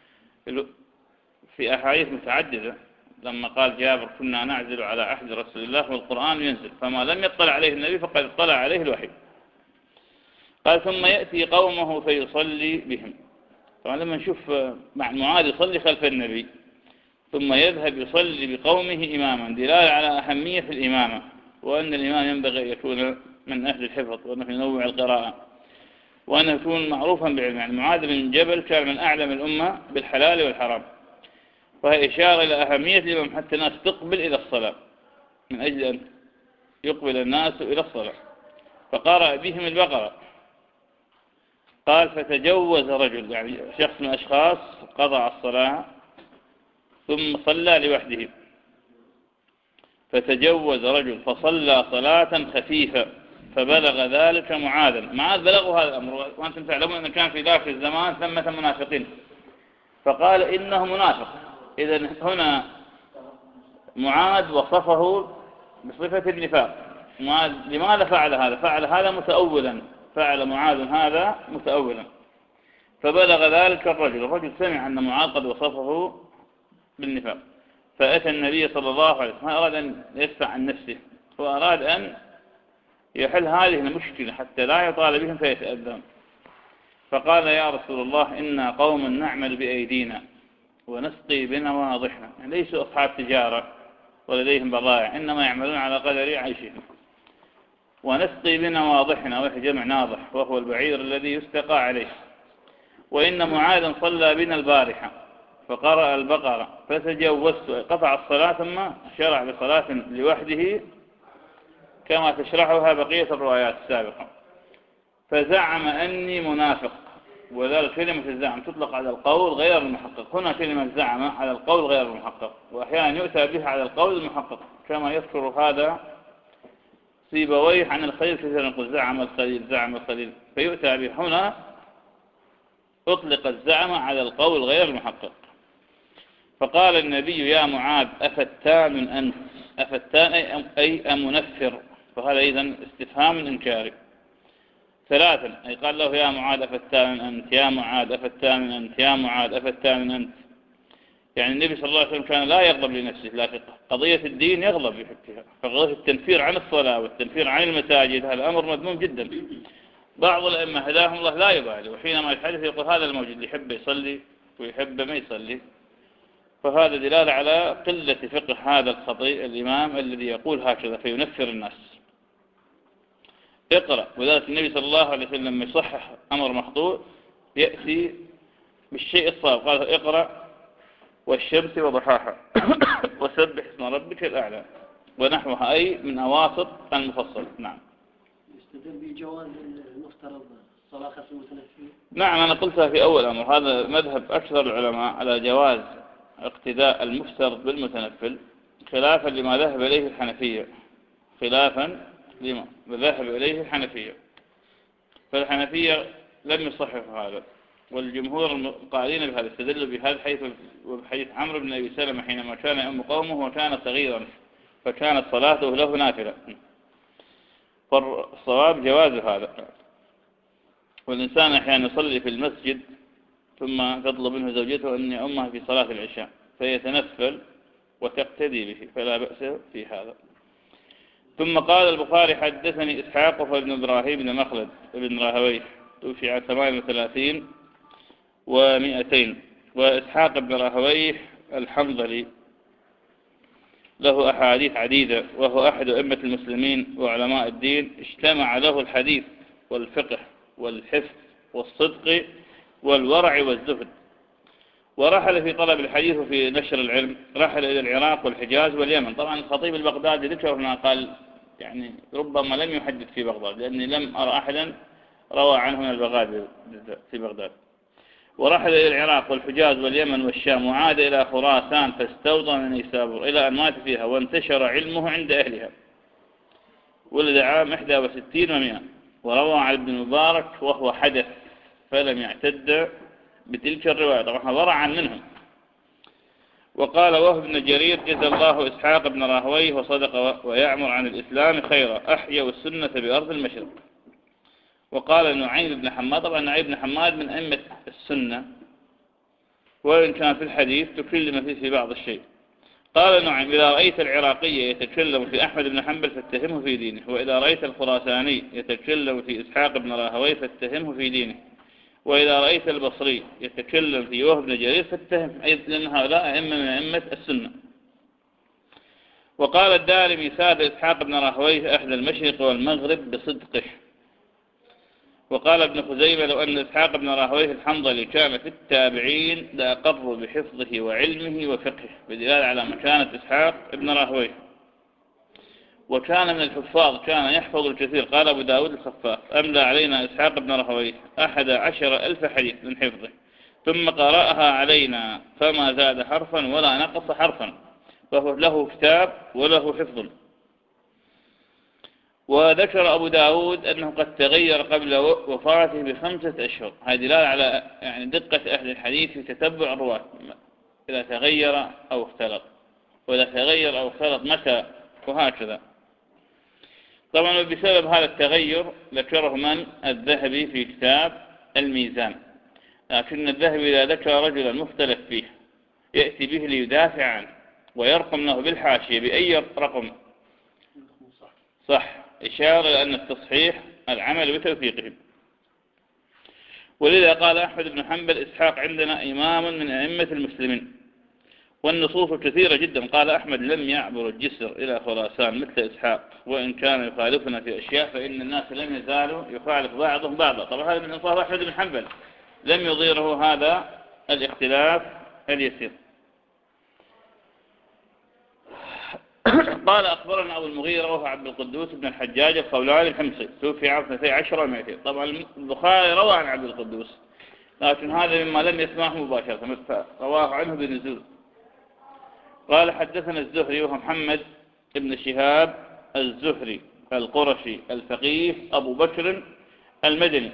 في أحاديث متعددة لما قال جابر كنا نعزل على عهد رسول الله والقرآن ينزل فما لم يطلع عليه النبي فقد اطلع عليه الوحي. قال ثم يأتي قومه فيصلي بهم. طبعا لما نشوف مع معاذ يصلي خلف النبي ثم يذهب يصلي بقومه إماما دلالة على أهمية الإمامة وأن الإمام ينبغي أن يكون من أهل الحفظ وأنه ينوع القراءة وأنه يكون معروفا بعلم. يعني معاذ بن جبل كان من أعلم الأمة بالحلال والحرام، وهي إشارة إلى أهمية الإمام حتى الناس تقبل إلى الصلاة من أجل أن يقبل الناس إلى الصلاة. فقرأ بهم البقرة. قال فتجوز رجل، يعني شخص من الأشخاص قضى الصلاة ثم صلى لوحده. فتجوز رجل فصلى صلاة خفيفة فبلغ ذلك معاذا. معاذ بلغوا هذا الأمر وأنتم تعلمون أن كان في ذاك الزمان ثمة منافقين فقال إنه منافق. إذن هنا معاذ وصفه بصفة النفاق. معاذ لماذا فعل هذا؟ فعل هذا متأولا، فعل معاذ هذا متأولا. فبلغ ذلك الرجل، الرجل سمع أن معاذ قد وصفه بالنفاق فأتى النبي صلى الله عليه وسلم. أراد أن يدفع عن نفسه وأراد أن يحل هذه المشكلة حتى لا يطال بهم فيتأذون. فقال يا رسول الله إنا قوم نعمل بأيدينا ونسقي بنواضحنا، يعني ليسوا أصحاب تجارة ولديهم بضائع إنما يعملون على قدر عيشهم. ونسقي بنواضحنا وهي جمع ناضح وهو البعير الذي يستقى عليه. وإن معاذا صلى بنا البارحة فقرأ البقرة فتجوزت، قطع الصلاة ثم شرع بصلاة لوحده كما تشرحها بقية الروايات السابقة. فزعم أني منافق. وذلك كلمة الزعم تطلق على القول غير المحقق. هنا كلمة زعم على القول غير المحقق وأحيانا يؤتى بها على القول المحقق كما يذكر هذا سيبويه عن الخليل كثيرا يقول زعم الخليل زعم الخليل فيؤتى به. هنا أطلق الزعم على القول غير المحقق. فقال النبي يا معاذ أفتان أنت؟ أفتان أي أمنفر فهذا إذن استفهام إنكاري. ثلاثا أي قال له يا معاذ أفتان أنت، يا معاذ أفتان أنت، يا معاذ أفتان أنت. يعني النبي صلى الله عليه وسلم كان لا يغضب لنفسه، لكن قضية الدين يغضب بحكها. فقضية التنفير عن الصلاة والتنفير عن المساجد هذا أمر مذموم جدا. بعض الأئمة هداهم الله لا يبالي، وحينما يتحدث يقول هذا الموجود يحب يصلي ويحب ما يصلي. فهذا دلالة على قلة فقه هذا الخطيب الإمام الذي يقول هكذا فينفر الناس. اقرأ. وذلك النبي صلى الله عليه وسلم لما يصحح أمر مخطوء يأتي بالشيء الصواب، قال اقرأ والشمس وضحاها وسبح اسم ربك الأعلى ونحوها، أي من أواسط المفصل. نعم. يستدل بجواز المفترض صلاة خلف المتنفل. نعم أنا قلتها في أول أمر، هذا مذهب أكثر العلماء على جواز اقتداء المفترض بالمتنفل، خلافا لما ذهب إليه الحنفية، خلافا لما ذهب إليه الحنفية. فالحنفية لم يصححوا هذا، والجمهور القائلين بهذا استدلوا بهذا حيث وبحديث عمرو بن أبي سلمة حينما كان يؤم قومه وكان صغيرا فكانت صلاته له نافلة. فالصواب جواز هذا. والإنسان أحيانا يصلي في المسجد ثم تطلب منه زوجته أن يؤمها في صلاة العشاء فيتنفل وتقتدي به، فلا بأس في هذا. ثم قال البخاري حدثني إسحاق بن إبراهيم بن مخلد بن راهويه، توفي عام ثمان وثلاثين ومئتين. وإسحاق بن راهويه الحنظلي له أحاديث عديدة، وهو أحد أئمة المسلمين وعلماء الدين، اجتمع له الحديث والفقه والحفظ والصدق والورع والزهد. ورحل في طلب الحديث وفي نشر العلم، رحل إلى العراق والحجاز واليمن. طبعا الخطيب البغدادي ذكر هنا قال يعني ربما لم يحدث في بغداد، لأني لم أرى أحدا روى عنه من البغدادي في بغداد. ورحل إلى العراق والحجاز واليمن والشام، وعاد إلى خراسان فاستوطن من نيسابور إلى أن مات فيها، وانتشر علمه عند أهلها. ولد عام واحد وستين ومئة. وروى عن ابن المبارك وهو حدث فلم يعتد بتلك الرواية، طبعا ورعا منهم. وقال وهب بن جرير جزى الله إسحاق بن راهويه وصدق ويعمر عن الإسلام خيرا، أحيا السنة بأرض المشرق. وقال نعيم بن حماد، طبعا نعيم بن حماد من أئمة السنة، وإن كان في الحديث تكلم فيه في بعض الشيء. قال نعيم إذا رأيت العراقي يتكلم في أحمد بن حنبل فاتهمه في دينه، وإذا رأيت الخراساني يتكلم في إسحاق بن راهويه فاتهمه في دينه، وإذا رأيت البصري يتكلم في وهب بن جرير فاتهم، أيضا لأن هؤلاء أئمة من أئمة السنة. وقال الدارمي ساد إسحاق بن راهويه أهل المشرق والمغرب بصدقه. وقال ابن خزيمة لو أن إسحاق بن راهويه الحنظلي كان في التابعين لأقر بحفظه وعلمه وفقهه، بدلالة على مكانة إسحاق بن راهويه. وكان من الحفاظ، كان يحفظ الكثير. قال أبو داود الخفاف أملى علينا إسحاق بن راهويه أحد عشر ألف حديث من حفظه، ثم قرأها علينا فما زاد حرفا ولا نقص حرفا، فهو له كتاب وله حفظ. وذكر أبو داود أنه قد تغير قبل وفاته بخمسة أشهر. هذه دلالة على يعني دقة أهل الحديث في تتبع الرواة، إذا تغير أو اختلط، وإذا تغير أو اختلط متى، وهكذا. طبعا بسبب هذا التغير ذكره من الذهبي في كتاب الميزان. لكن الذهبي إذا ذكر رجلا مختلف فيه يأتي به ليدافع عنه ويرقم له بالحاشية بأي رقم صح، إشارة إلى أن التصحيح العمل بتوثيقهم. ولذا قال أحمد بن حنبل إسحاق عندنا إمام من أئمة المسلمين، والنصوص كثيرة جدا. قال أحمد لم يعبر الجسر إلى خراسان مثل إسحاق، وإن كان يخالفنا في أشياء فإن الناس لم يزالوا يخالف بعضهم بعضا. طبعا هذا من إنصاف أحمد بن حنبل، لم يضيره هذا الاختلاف اليسير. قال أخبرنا أبو المغيرة وهو عبد القدوس بن الحجاج الخولاني الحمصي، توفي عام اثنتي عشرة ومئتين. طبعا البخاري روى عن عبد القدوس، لكن هذا مما لم يسمعه مباشرة، رواه عنه بنزول. قال حدثنا الزهري وهو محمد بن شهاب الزهري القرشي الفقيه أبو بكر المدني،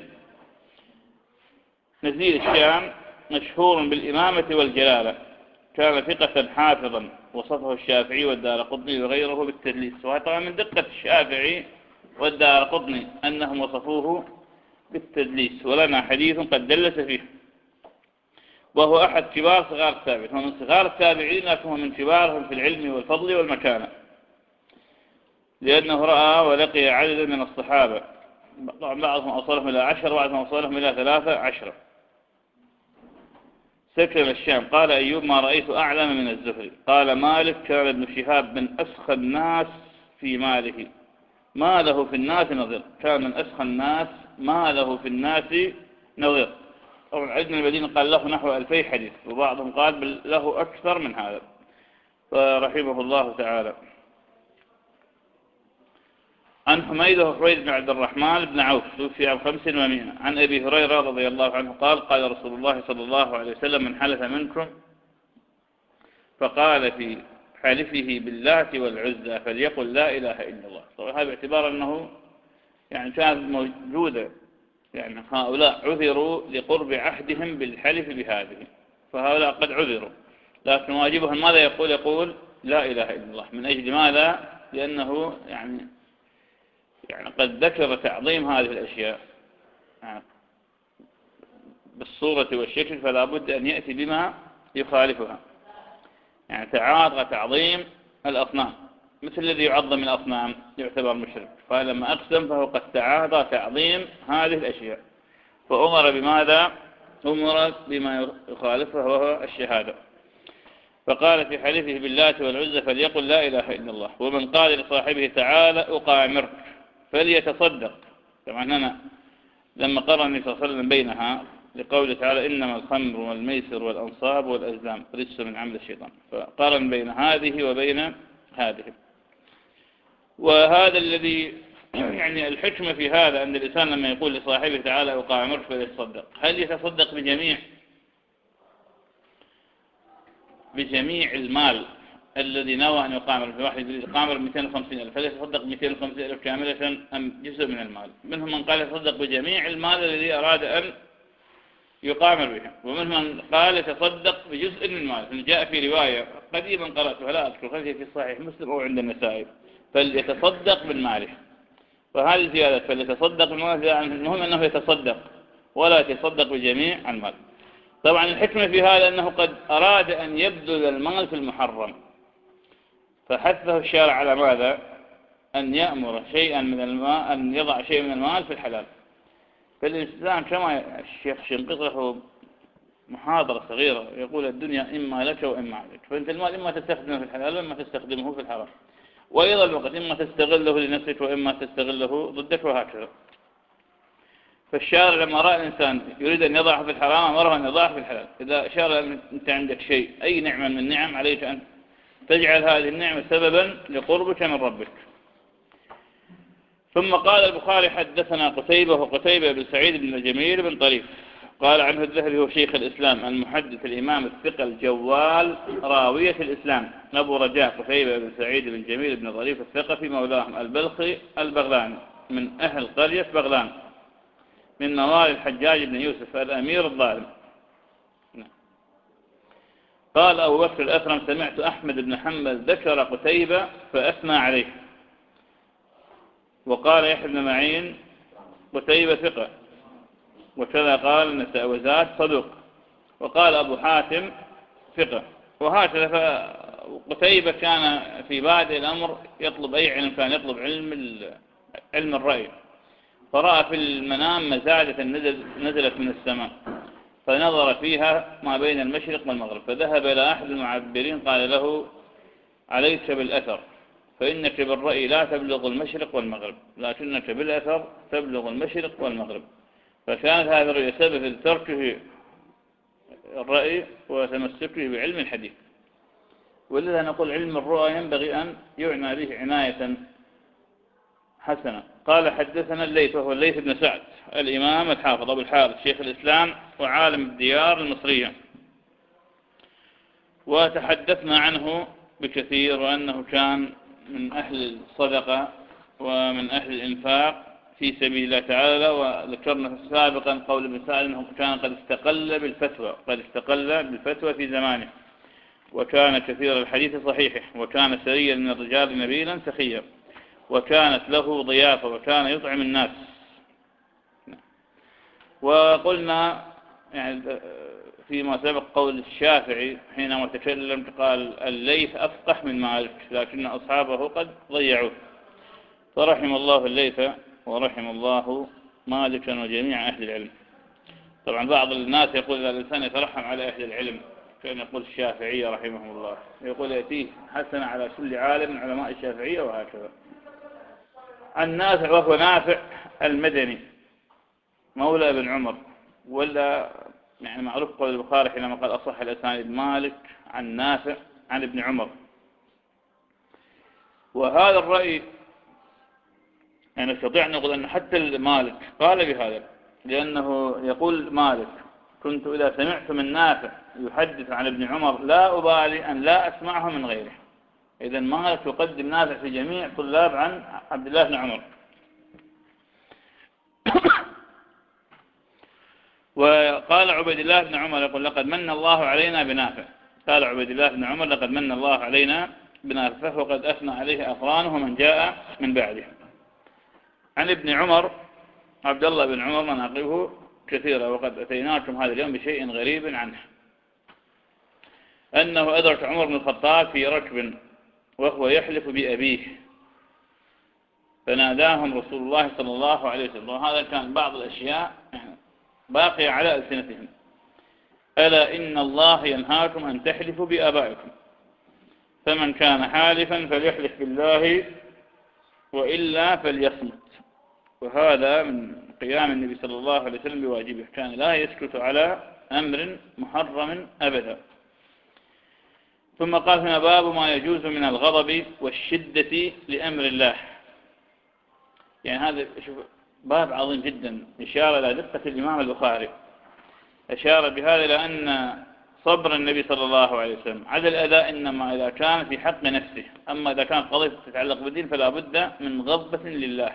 نزيل الشام، مشهور بالإمامة والجلالة، كان ثقة حافظا وصفه الشافعي والدارقطني وغيره بالتدليس. وهذا طبعا من دقة الشافعي والدارقطني أنهم وصفوه بالتدليس، ولنا حديث قد دلس فيه، وهو أحد كبار صغار التابعين، هو من صغار التابعين لكن هو من كبارهم في العلم والفضل والمكانة، لأنه رأى ولقي عددا من الصحابة، بعضهم أوصلهم إلى عشر وبعضهم أوصلهم إلى ثلاثة عشر. سكن الشام. قال أيوب ما رأيت أعلم من الزهري. قال مالك كان ابن شهاب من أسخى الناس في ماله، ما له في الناس نظير، كان من أسخى الناس ما له في الناس نظير. طبعا عندنا المدينة قال له نحو ألفي حديث، وبعضهم قال بل له أكثر من هذا، فرحمه الله تعالى. عن حميد وحميد بن عبد الرحمن بن عوف توفي عام خمس ومئة. عن أبي هريرة رضي الله عنه قال قال رسول الله صلى الله عليه وسلم من حلف منكم فقال في حلفه باللات والعزى فليقل لا إله إلا الله. طبعا هذا باعتبار أنه يعني كانت موجودة، يعني هؤلاء عذروا لقرب عهدهم بالحلف بهذه، فهؤلاء قد عذروا، لكن واجبهم ماذا يقول؟ يقول لا إله إلا الله. من أجل ماذا؟ لأنه يعني يعني قد ذكر تعظيم هذه الأشياء يعني بالصورة والشكل، فلا بد أن يأتي بما يخالفها. يعني تعاطى تعظيم الأصنام، مثل الذي يعظم الأصنام يعتبر مشرك، فلما أقسم فهو قد تعاطى تعظيم هذه الأشياء، فأمر بماذا؟ أمر بما يخالفه وهو الشهادة. فقال في حلفه باللات والعزى فليقل لا إله إلا الله. ومن قال لصاحبه تعالى أقامرك فليتصدق. طبعا هنا لما قرن النبي صلى الله عليه وسلم بينها لقوله تعالى إنما الخمر والميسر والأنصاب والأزلام رجس من عمل الشيطان، فقرن بين هذه وبين هذه. وهذا الذي يعني الحكمة في هذا أن الإنسان لما يقول لصاحبه تعالى أقامرك فليتصدق، هل يتصدق بجميع بجميع المال الذي نوى أن يقامر؟ في واحد يريد يقامر مئتين وخمسين ألف، هل يتصدق مئتين وخمسين ألف كاملة أم جزء من المال؟ منهم من قال يتصدق بجميع المال الذي أراد أن يقامر به، ومنهم من قال يتصدق بجزء من المال. جاء في رواية قديما قرأتها لا أذكر هل هي في صحيح مسلم أو عند النسائي فليتصدق من ماله، فهذه زيادة فليتصدق من ماله، يعني المهم أنه يتصدق ولا يتصدق بجميع المال. طبعا الحكمة في هذا أنه قد أراد أن يبذل المال في المحرم، فحثه الشارع على ماذا؟ أن يأمر شيئا من المال، أن يضع شيء من المال في الحلال. فالإنسان كما الشيخ شنقيطي له محاضرة صغيرة يقول الدنيا إما لك وإما عليك، فأنت المال إما تستخدمه في الحلال وإما تستخدمه في الحرام، وأيضا الوقت إما تستغله لنفسك وإما تستغله ضدك، وهكذا. فالشارع لما رأى الإنسان يريد أن يضعه في الحرام أمره أن يضعه في الحلال. إذا شارع أنت عندك شيء أي نعمة من النعم عليك أن تجعل هذه النعمة سببا لقربك من ربك. ثم قال البخاري حدثنا قتيبة وقتيبة بن سعيد بن جميل بن طريف قال عنه الذهبي هو شيخ الإسلام المحدث الإمام الثقة الجوال راوية الإسلام أبو رجاء قتيبة بن سعيد بن جميل بن طريف الثقفي مولاهم البلخي البغلاني من أهل قرية بغلان من موالي الحجاج بن يوسف الأمير الظالم. قال أبو بكر الأثرم سمعت أحمد بن حنبل ذكر قتيبة فأثنى عليه، وقال يحيى بن معين قتيبة ثقة، وكذا قال النسائي وزاد صدوق، وقال أبو حاتم ثقة، وهكذا. فقتيبة كان في بادئ الأمر يطلب أي علم، كان يطلب علم علم الرأي، فرأى في المنام مزادة نزلت من السماء فنظر فيها ما بين المشرق والمغرب، فذهب إلى أحد المعبرين قال له عليك بالأثر فإنك بالرأي لا تبلغ المشرق والمغرب، لكنك بالأثر تبلغ المشرق والمغرب. فكانت هذا الرؤية سبب في تركه الرأي وتمسكه بعلم الحديث. ولذا نقول علم الرؤى ينبغي أن يعنى به عناية حسنة. قال حدثنا الليث وهو الليث بن سعد الإمام الحافظ أبو الحارث شيخ الإسلام وعالم الديار المصرية، وتحدثنا عنه بكثير وأنه كان من أهل الصدقة ومن أهل الإنفاق في سبيل الله تعالى. وذكرنا سابقا قول ابن سعد أنه كان قد استقل بالفتوى قد استقل بالفتوى في زمانه، وكان كثير الحديث صحيحه، وكان سريا من الرجال نبيلا سخيا، وكانت له ضيافة، وكان يطعم الناس. وقلنا يعني فيما سبق قول الشافعي حينما تكلم قال الليث أفقه من مالك، لكن أصحابه قد ضيعوه، فرحم الله الليث ورحم الله مالكا وجميع أهل العلم. طبعا بعض الناس يقول الإنسان يترحم على أهل العلم، كان يقول الشافعي رحمه الله، يقول يأتيه حسن على كل عالم من علماء الشافعية وهكذا. عن نافع وهو نافع المدني مولى بن عمر، ولا يعني معروف قول البخاري حينما قال أصح الأسانيد مالك عن نافع عن ابن عمر. وهذا الرأي يعني نستطيع أن نقول أن حتى مالك قال بهذا، لأنه يقول مالك كنت إذا سمعت من نافع يحدث عن ابن عمر لا أبالي أن لا أسمعه من غيره. إذن مالك يقدم نافع في جميع طلاب عن عبد الله بن عمر. وقال عبيد الله بن عمر يقول لقد من الله علينا بنافع، قال عبيد الله بن عمر لقد من الله علينا بنافع، فهو قد أثنى عليه أقرانه من جاء من بعده. عن ابن عمر عبد الله بن عمر مناقبه كثيرة، وقد أتيناكم هذا اليوم بشيء غريب عنه، أنه أدرك عمر بن الخطاب في ركب وهو يحلف بأبيه، فناداهم رسول الله صلى الله عليه وسلم، وهذا كان بعض الأشياء باقية على ألسنتهم: ألا إن الله ينهاكم أن تحلفوا بآبائكم، فمن كان حالفا فليحلف بالله وإلا فليصمت. وهذا من قيام النبي صلى الله عليه وسلم بواجبه، كان لا يسكت على أمر محرم أبدا. ثم قال هنا باب ما يجوز من الغضب والشدة لأمر الله. يعني هذا شوف باب عظيم جدا، إشارة إلى دقة الإمام البخاري، أشار بهذا إلى أن صبر النبي صلى الله عليه وسلم على الأذى إنما إذا كان في حق نفسه، أما إذا كانت قضية تتعلق بالدين فلا بد من غضبة لله.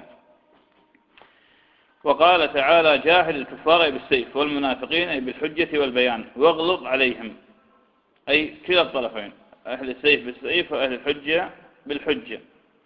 وقال تعالى جاهد الكفار بالسيف والمنافقين أي بالحجة والبيان واغلظ عليهم، أي كلا الطرفين، أهل السيف بالسيف وأهل الحجة بالحجة.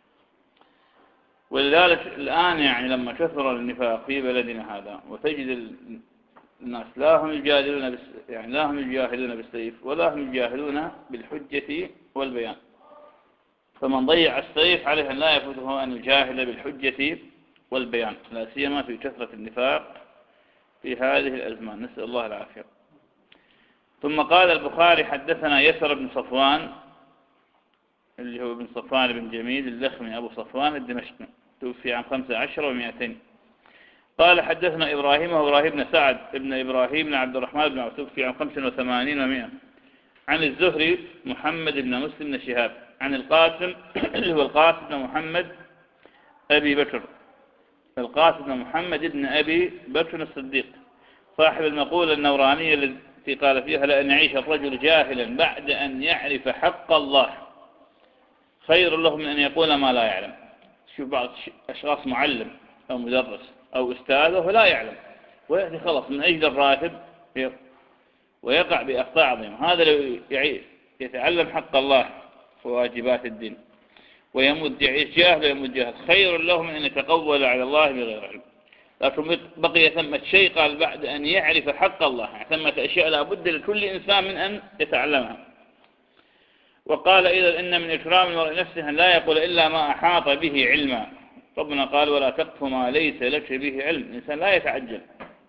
ولذلك الآن يعني لما كثر النفاق في بلدنا هذا، وتجد الناس لا هم يجاهدون بس يعني لا هم يجاهدون بالسيف ولا هم يجاهدون بالحجة والبيان، فمن ضيع السيف عليه أن لا يفوته أن يجاهد بالحجة والبيان، لا سيما في كثرة النفاق في هذه الأزمان، نسأل الله العافية. ثم قال البخاري حدثنا يسر بن صفوان اللي هو بن صفوان بن جميل اللخمي أبو صفوان الدمشقي، توفي عام خمسة عشر ومئتين. قال حدثنا إبراهيم وهو إبراهيم بن سعد ابن إبراهيم بن عبد الرحمن بن عوف، توفي عام خمسة وثمانين ومئة. عن الزهري محمد بن مسلم بن شهاب عن القاسم اللي هو القاسم بن محمد أبي بكر، القاسم بن محمد بن أبي بكر الصديق صاحب المقولة النورانية التي قال فيها لأن يعيش الرجل جاهلا بعد أن يعرف حق الله خير له من أن يقول ما لا يعلم. شوف بعض أشخاص معلم أو مدرس أو أستاذ وهو لا يعلم، ويأتي خلص من أجل الراتب ويقع بأخطاء عظيمة. هذا لو يتعلم حق الله وواجبات الدين ويمد يعيش جاهل ويمد جاهل خير له من أن يتقول على الله بغير علم. لكن بقي ثمة شيء قال بعد أن يعرف حق الله، يعني ثمة أشياء لا بد لكل إنسان من أن يتعلمها. وقال إذا إن من إكرام المرء نفسه أن لا يقول إلا ما أحاط به علما. ربنا قال ولا تقف ما ليس لك به علم، الإنسان لا يتعجل.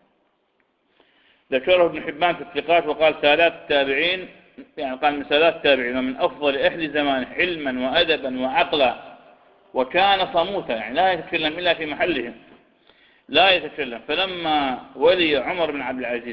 ذكره ابن حبان في الثقات وقال سادات التابعين، يعني قال من سادات التابعين ومن أفضل أهل زمانه علما وأدبا وعقلا، وكان صموتا يعني لا يتكلم إلا في محله، لا يتكلم. فلما ولي عمر بن عبد العزيز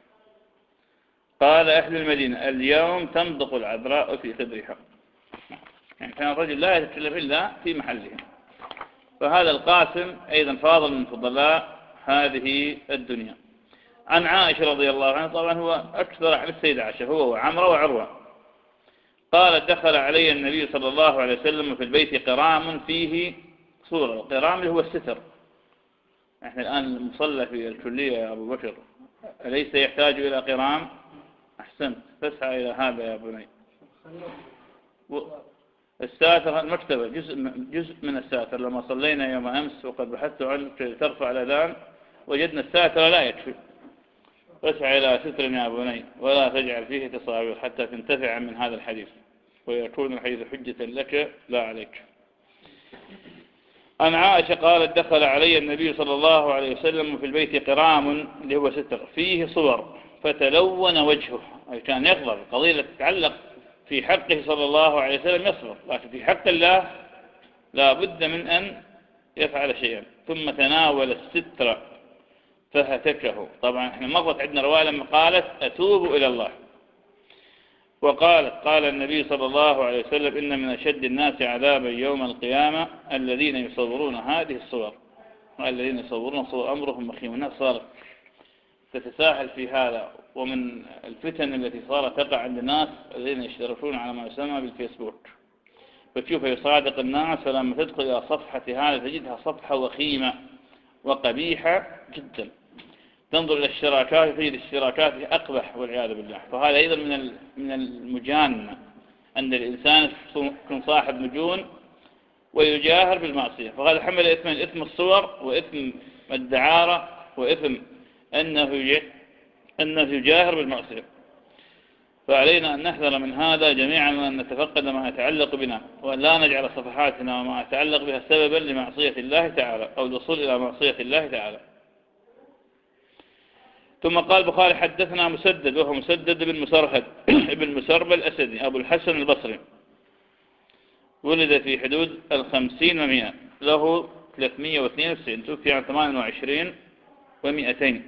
قال أهل المدينة اليوم تنطق العذراء في خدرها، يعني كان الرجل لا يتكلم إلا في محله. فهذا القاسم أيضا فاضل من فضلاء هذه الدنيا. عن عائشة رضي الله عنها، طبعا هو أكثر عن السيدة عائشة هو وعمرة وعروة، قال دخل علي النبي صلى الله عليه وسلم في البيت قرام فيه صورة. القرام اللي هو الستر. احنا الآن المصلى في الكلية يا أبو بكر أليس يحتاج إلى قرام؟ أحسنت، تسعى إلى هذا يا بني. الساتر المكتبة جزء جزء من الساتر. لما صلينا يوم أمس وقد بحثت عنه ترفع الأذان وجدنا الساتر لا يكفي. فاسعى إلى ستر يا بني ولا تجعل فيه تصاوير حتى تنتفع من هذا الحديث ويكون الحديث حجة لك لا عليك. عن عائشة قالت دخل علي النبي صلى الله عليه وسلم في البيت قرام اللي هو ستر فيه صور فتلون وجهه، أي كان يغضب. قضية تتعلق في حقه صلى الله عليه وسلم يصبر، لكن في حق الله لا بد من أن يفعل شيئا. ثم تناول الستر فهتكه. طبعا احنا مرت عندنا رواية لما قالت أتوب إلى الله، وقالت قال النبي صلى الله عليه وسلم إن من أشد الناس عذابا يوم القيامة الذين يصورون هذه الصور، الذين يصورون صور أمرهم وخيم. الناس صارت تتساهل في هذا، ومن الفتن التي صارت تقع عند الناس الذين يشتركون على ما يسمى بالفيسبوك، فتشوف يصادق الناس فلما تدخل إلى صفحة هذا تجدها صفحة وخيمة وقبيحة جدا. تنظر إلى الشراكات تجد الشراكات أقبح والعياذ بالله. فهذا أيضا من من المجان أن الإنسان يكون صاحب مجون ويجاهر بالمعصية، فهذا حمل إثمين: إثم الصور وإثم الدعارة وإثم أنه أنه يجاهر بالمعصية. فعلينا أن نحذر من هذا جميعا وأن نتفقد ما يتعلق بنا، وأن لا نجعل صفحاتنا وما يتعلق بها سببا لمعصية الله تعالى أو الوصول إلى معصية الله تعالى. ثم قال البخاري حدثنا مسدد وهو مسدد بن مسرهد بن مسربل الأسدي أبو الحسن البصري، ولد في حدود الخمسين ومئة، له ثلاثمئة واثنين وتسعين، توفي عام ثمان وعشرين ومئتين.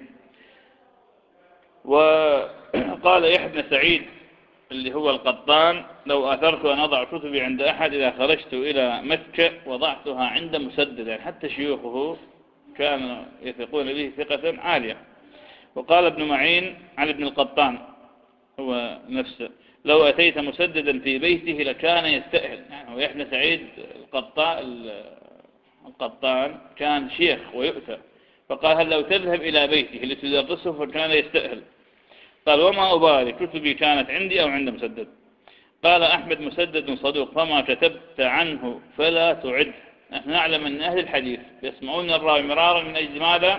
وقال يحيى بن سعيد اللي هو القطان: لو أثرت أن أضع كتبي عند أحد إذا خرجت إلى مكة وضعتها عند مسدد، يعني حتى شيوخه كانوا يثقون به ثقة عالية. وقال ابن معين عن ابن القطان هو نفسه: لو أتيت مسددا في بيته لكان يستأهل. يعني هو يحيى بن سعيد القطان القطان كان شيخ ويؤثر، فقال هل لو تذهب إلى بيته لتدرسه فكان يستأهل. قال وما أبالي كتبي كانت عندي أو عند مسدد. قال أحمد مسدد صدوق فما كتبت عنه فلا تعد. نحن نعلم أن أهل الحديث يسمعون الراوي مرارا من أجل ماذا؟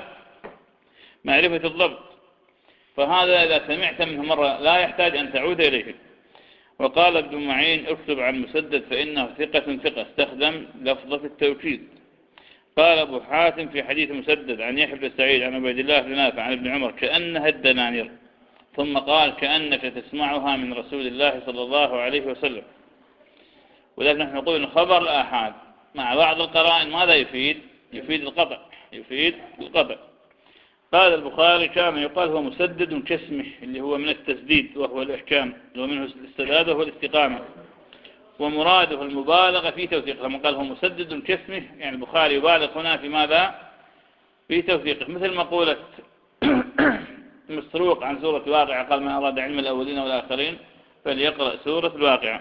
معرفة الضبط، فهذا إذا سمعت منه مرة لا يحتاج أن تعود إليه. وقال ابن معين اكتب عن مسدد فإنه ثقة ثقة، استخدم لفظة التوكيد. قال أبو حاتم في حديث مسدد عن يحيى بن سعيد عن عبيد الله بن نافع عن ابن عمر كأنها الدنانير، ثم قال كأنك تسمعها من رسول الله صلى الله عليه وسلم. ولكن نحن نقول أن خبر الآحاد مع بعض القرائن ماذا يفيد؟ يفيد القطع، يفيد القطع. قال البخاري كان يقال هو مسدد كاسمه اللي هو من التسديد وهو الإحكام، ومنه الاستداد وهو الاستقامة، ومراده المبالغة في توثيقه. لما قال هو مسدد كاسمه يعني البخاري يبالغ هنا في ماذا؟ في توثيقه. مثل مقولة مسروق عن سورة الواقعة قال من أراد علم الأولين والآخرين فليقرأ سورة الواقعة.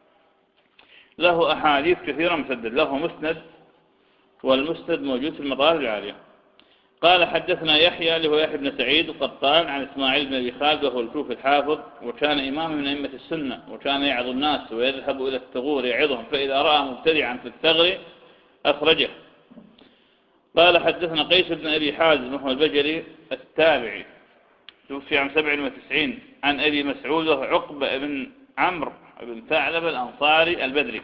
له أحاديث كثيرة مسدد، له مسند، والمسند موجود في المطالب العالية. قال حدثنا يحيى اللي هو يحيى بن سعيد القطان عن إسماعيل بن أبي خالد وهو الكوفي الحافظ، وكان إماما من أئمة السنة، وكان يعظ الناس ويذهب إلى الثغور يعظهم، فإذا رأى مبتدعا في الثغر أخرجه. قال حدثنا قيس بن أبي حازم وهو البجلي التابعي، توفي عام سبع وتسعين، عن أبي مسعود وهو عقبة بن عمرو بن ثعلب الأنصاري البدري.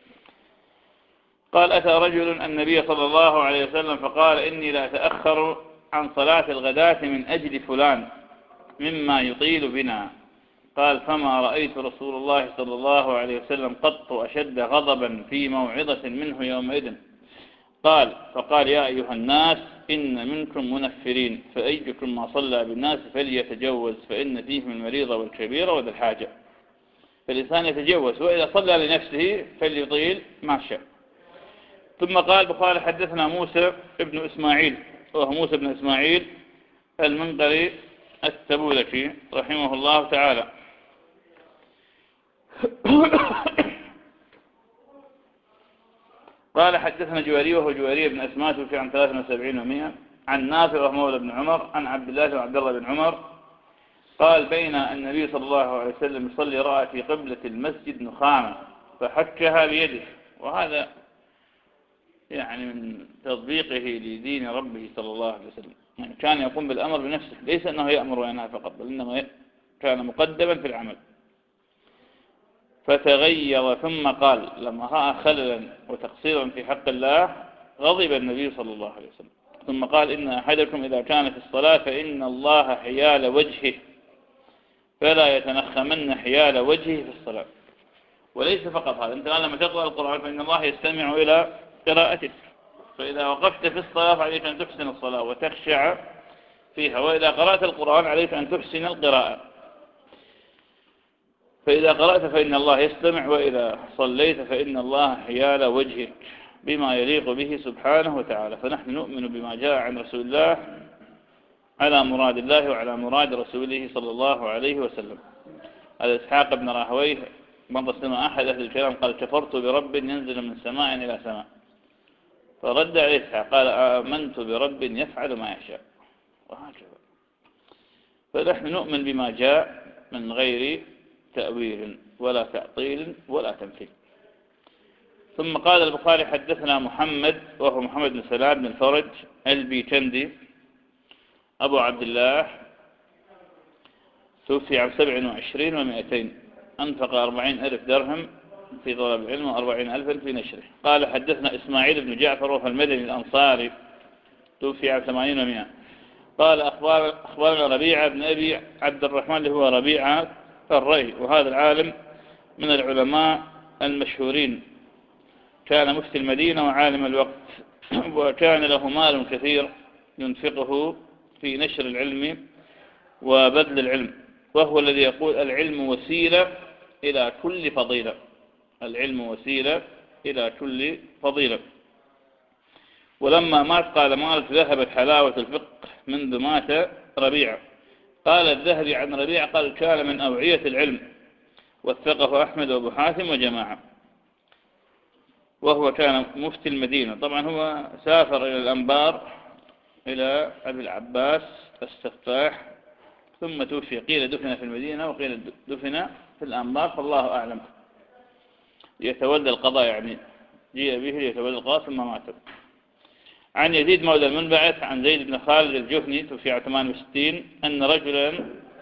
قال أتى رجل النبي صلى الله عليه وسلم فقال إني لا أتأخر عن صلاة الغداة من أجل فلان مما يطيل بنا. قال فما رأيت رسول الله صلى الله عليه وسلم قط أشد غضبا في موعظة منه يومئذ. قال فقال يا أيها الناس إن منكم منفرين، فأيكم ما صلى بالناس فليتجوز فإن فيهم المريض والكبير وذا الحاجة. فالإنسان يتجوز، وإذا صلى لنفسه فليطيل ما شاء. ثم قال البخاري حدثنا موسى ابن إسماعيل وهو موسى بن إسماعيل المنقري التبوذكي رحمه الله تعالى. قال حدثنا جواري وهو جواري بن أسماء توفي عن ثلاث وسبعين ومئة، عن نافع وهو مولى بن عمر عن عبد الله وعبد الله بن عمر قال بين النبي صلى الله عليه وسلم يصلي رأى في قبلة المسجد نخامة فحكها بيده. وهذا يعني من تطبيقه لدين ربه صلى الله عليه وسلم، يعني كان يقوم بالأمر بنفسه، ليس أنه يأمر وينهى فقط، بل إنما كان مقدما في العمل. فتغير ثم قال لما رأى خللا وتقصيرا في حق الله غضب النبي صلى الله عليه وسلم، ثم قال إن أحدكم إذا كان في الصلاة فإن الله حيال وجهه فلا يتنخمن حيال وجهه في الصلاة. وليس فقط هذا، أنت لما تقرأ القرآن فإن الله يستمع إلى قراءتك، فإذا وقفت في الصلاة فعليك أن تحسن الصلاة وتخشع فيها، وإذا قرأت القرآن عليك أن تحسن القراءة. فإذا قرأت فإن الله يستمع، وإذا صليت فإن الله حيال وجهك بما يليق به سبحانه وتعالى. فنحن نؤمن بما جاء عن رسول الله على مراد الله وعلى مراد رسوله صلى الله عليه وسلم. هذا إسحاق بن راهويه مرة سمع أحد أهل الكلام قال كفرت برب ينزل من سماء إلى سماء، فرد عليه إسحاق قال آمنت برب يفعل ما يشاء، وهكذا. فنحن نؤمن بما جاء من غير تأويل ولا تعطيل ولا تمثيل. ثم قال البخاري حدثنا محمد وهو محمد بن سلام بن الفرج البيكندي أبو عبد الله، توفي عام سبع وعشرين ومائتين، أنفق أربعين ألف درهم في طلب العلم وأربعين ألفا في نشره. قال حدثنا إسماعيل بن جعفر وهو المدني الأنصاري، توفي عام ثمانين ومائة. قال أخبار أخبرنا ربيعة بن أبي عبد الرحمن اللي هو ربيعة الرأي، وهذا العالم من العلماء المشهورين، كان مفتي المدينة وعالم الوقت، وكان له مال كثير ينفقه في نشر العلم وبذل العلم، وهو الذي يقول العلم وسيلة إلى كل فضيلة، العلم وسيلة إلى كل فضيلة. ولما مات قال مالك ذهبت حلاوة الفقه منذ مات ربيعة. قال الذهبي عن ربيعة قال كان من أوعية العلم، وثقه أحمد وأبو حاتم وجماعة، وهو كان مفتي المدينة. طبعا هو سافر إلى الأنبار إلى أبي العباس السفاح، ثم توفي، قيل دفن في المدينة وقيل دفن في الأنبار، فالله أعلم. يتولى القضاء، يعني جيء به يتولى القضاء ثم مات. عن يزيد مولى المنبعث عن زيد بن خالد الجهني توفي عام ثمانية وستين أن رجلا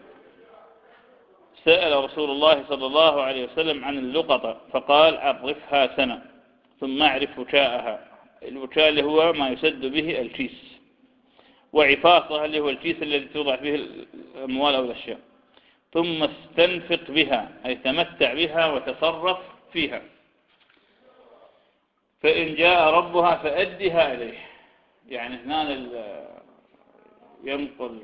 سأل رسول الله صلى الله عليه وسلم عن اللقطة فقال عرفها سنة ثم اعرف وكاءها. الوكاء اللي هو ما يسد به الكيس، وعفاصها اللي هو الكيس الذي توضع فيه الأموال أو الأشياء، ثم استنفق بها أي تمتع بها وتصرف فيها، فإن جاء ربها فأدها إليه. يعني هنا ينقل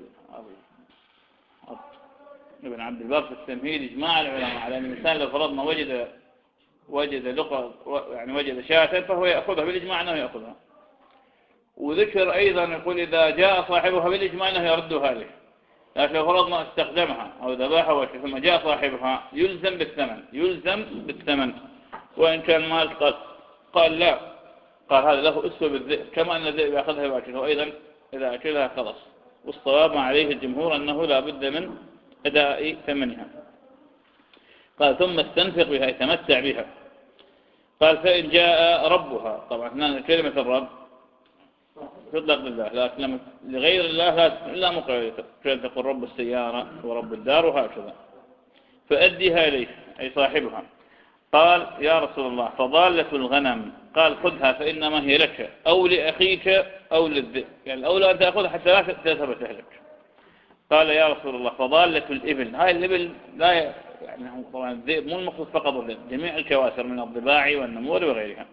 ابن عبد البر في التمهيد إجماع العلماء على أن الإنسان لو فرضنا وجد وجد لقطة يعني وجد شاة فهو يأخذها بالإجماع أنه يأخذها. وذكر أيضا يقول إذا جاء صاحبها بالإجماع أنه يردها له، لكن لو فرضنا استخدمها أو ذبحها ثم جاء صاحبها يلزم بالثمن، يلزم بالثمن وإن كان مال قد قال لا، قال هذا له أسوة بالذئب، كما أن الذئب يأخذها وأكله أيضا إذا أكلها خلص. والصواب ما عليه الجمهور أنه لا بد من أداء ثمنها. قال ثم استنفق بها يتمتع بها. قال فإن جاء ربها، طبعا هنا كلمة الرب تطلق لله، لكن لغير الله لا إلا مقيدة، تقول رب السيارة ورب الدار وهكذا، فأديها إليه أي صاحبها. قال يا رسول الله فضالة الغنم، قال خذها فإنما هي لك أو لأخيك أو للذئب، يعني الأولى أن تأخذها حتى لا تذهب تهلك. قال يا رسول الله فضالة الإبل، هاي الإبل لا ي... يعني طبعا الذئب مو المقصود فقط الذئب، جميع الكواسر من الضباع والنمور وغيرها.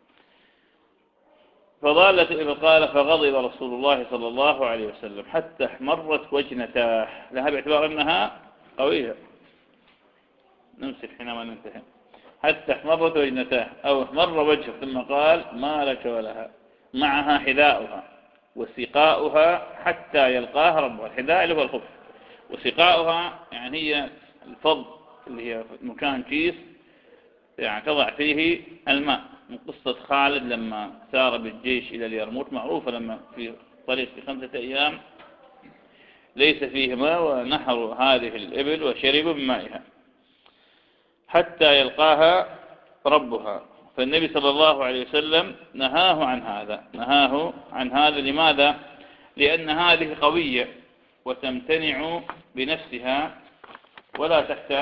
فضالة الإبل قال فغضب رسول الله صلى الله عليه وسلم حتى احمرت وجنتاه، لها باعتبار أنها قوية، نمسك حينما ننتهي، حتى احمرت وجنتاه أو احمر وجهه، ثم قال ما لك ولها، معها حذاؤها وسقاؤها حتى يلقاها ربها. الحذاء اللي هو الخف، وسقاؤها يعني هي الفض اللي هي مكان كيس يعني تضع فيه الماء. من قصة خالد لما سار بالجيش إلى اليرموك معروفة، لما في طريق في خمسة أيام ليس فيه ماء ونحروا هذه الإبل وشربوا من مائها حتى يلقاها ربها. فالنبي صلى الله عليه وسلم نهاه عن هذا نهاه عن هذا لماذا؟ لأن هذه قوية وتمتنع بنفسها ولا تحتاج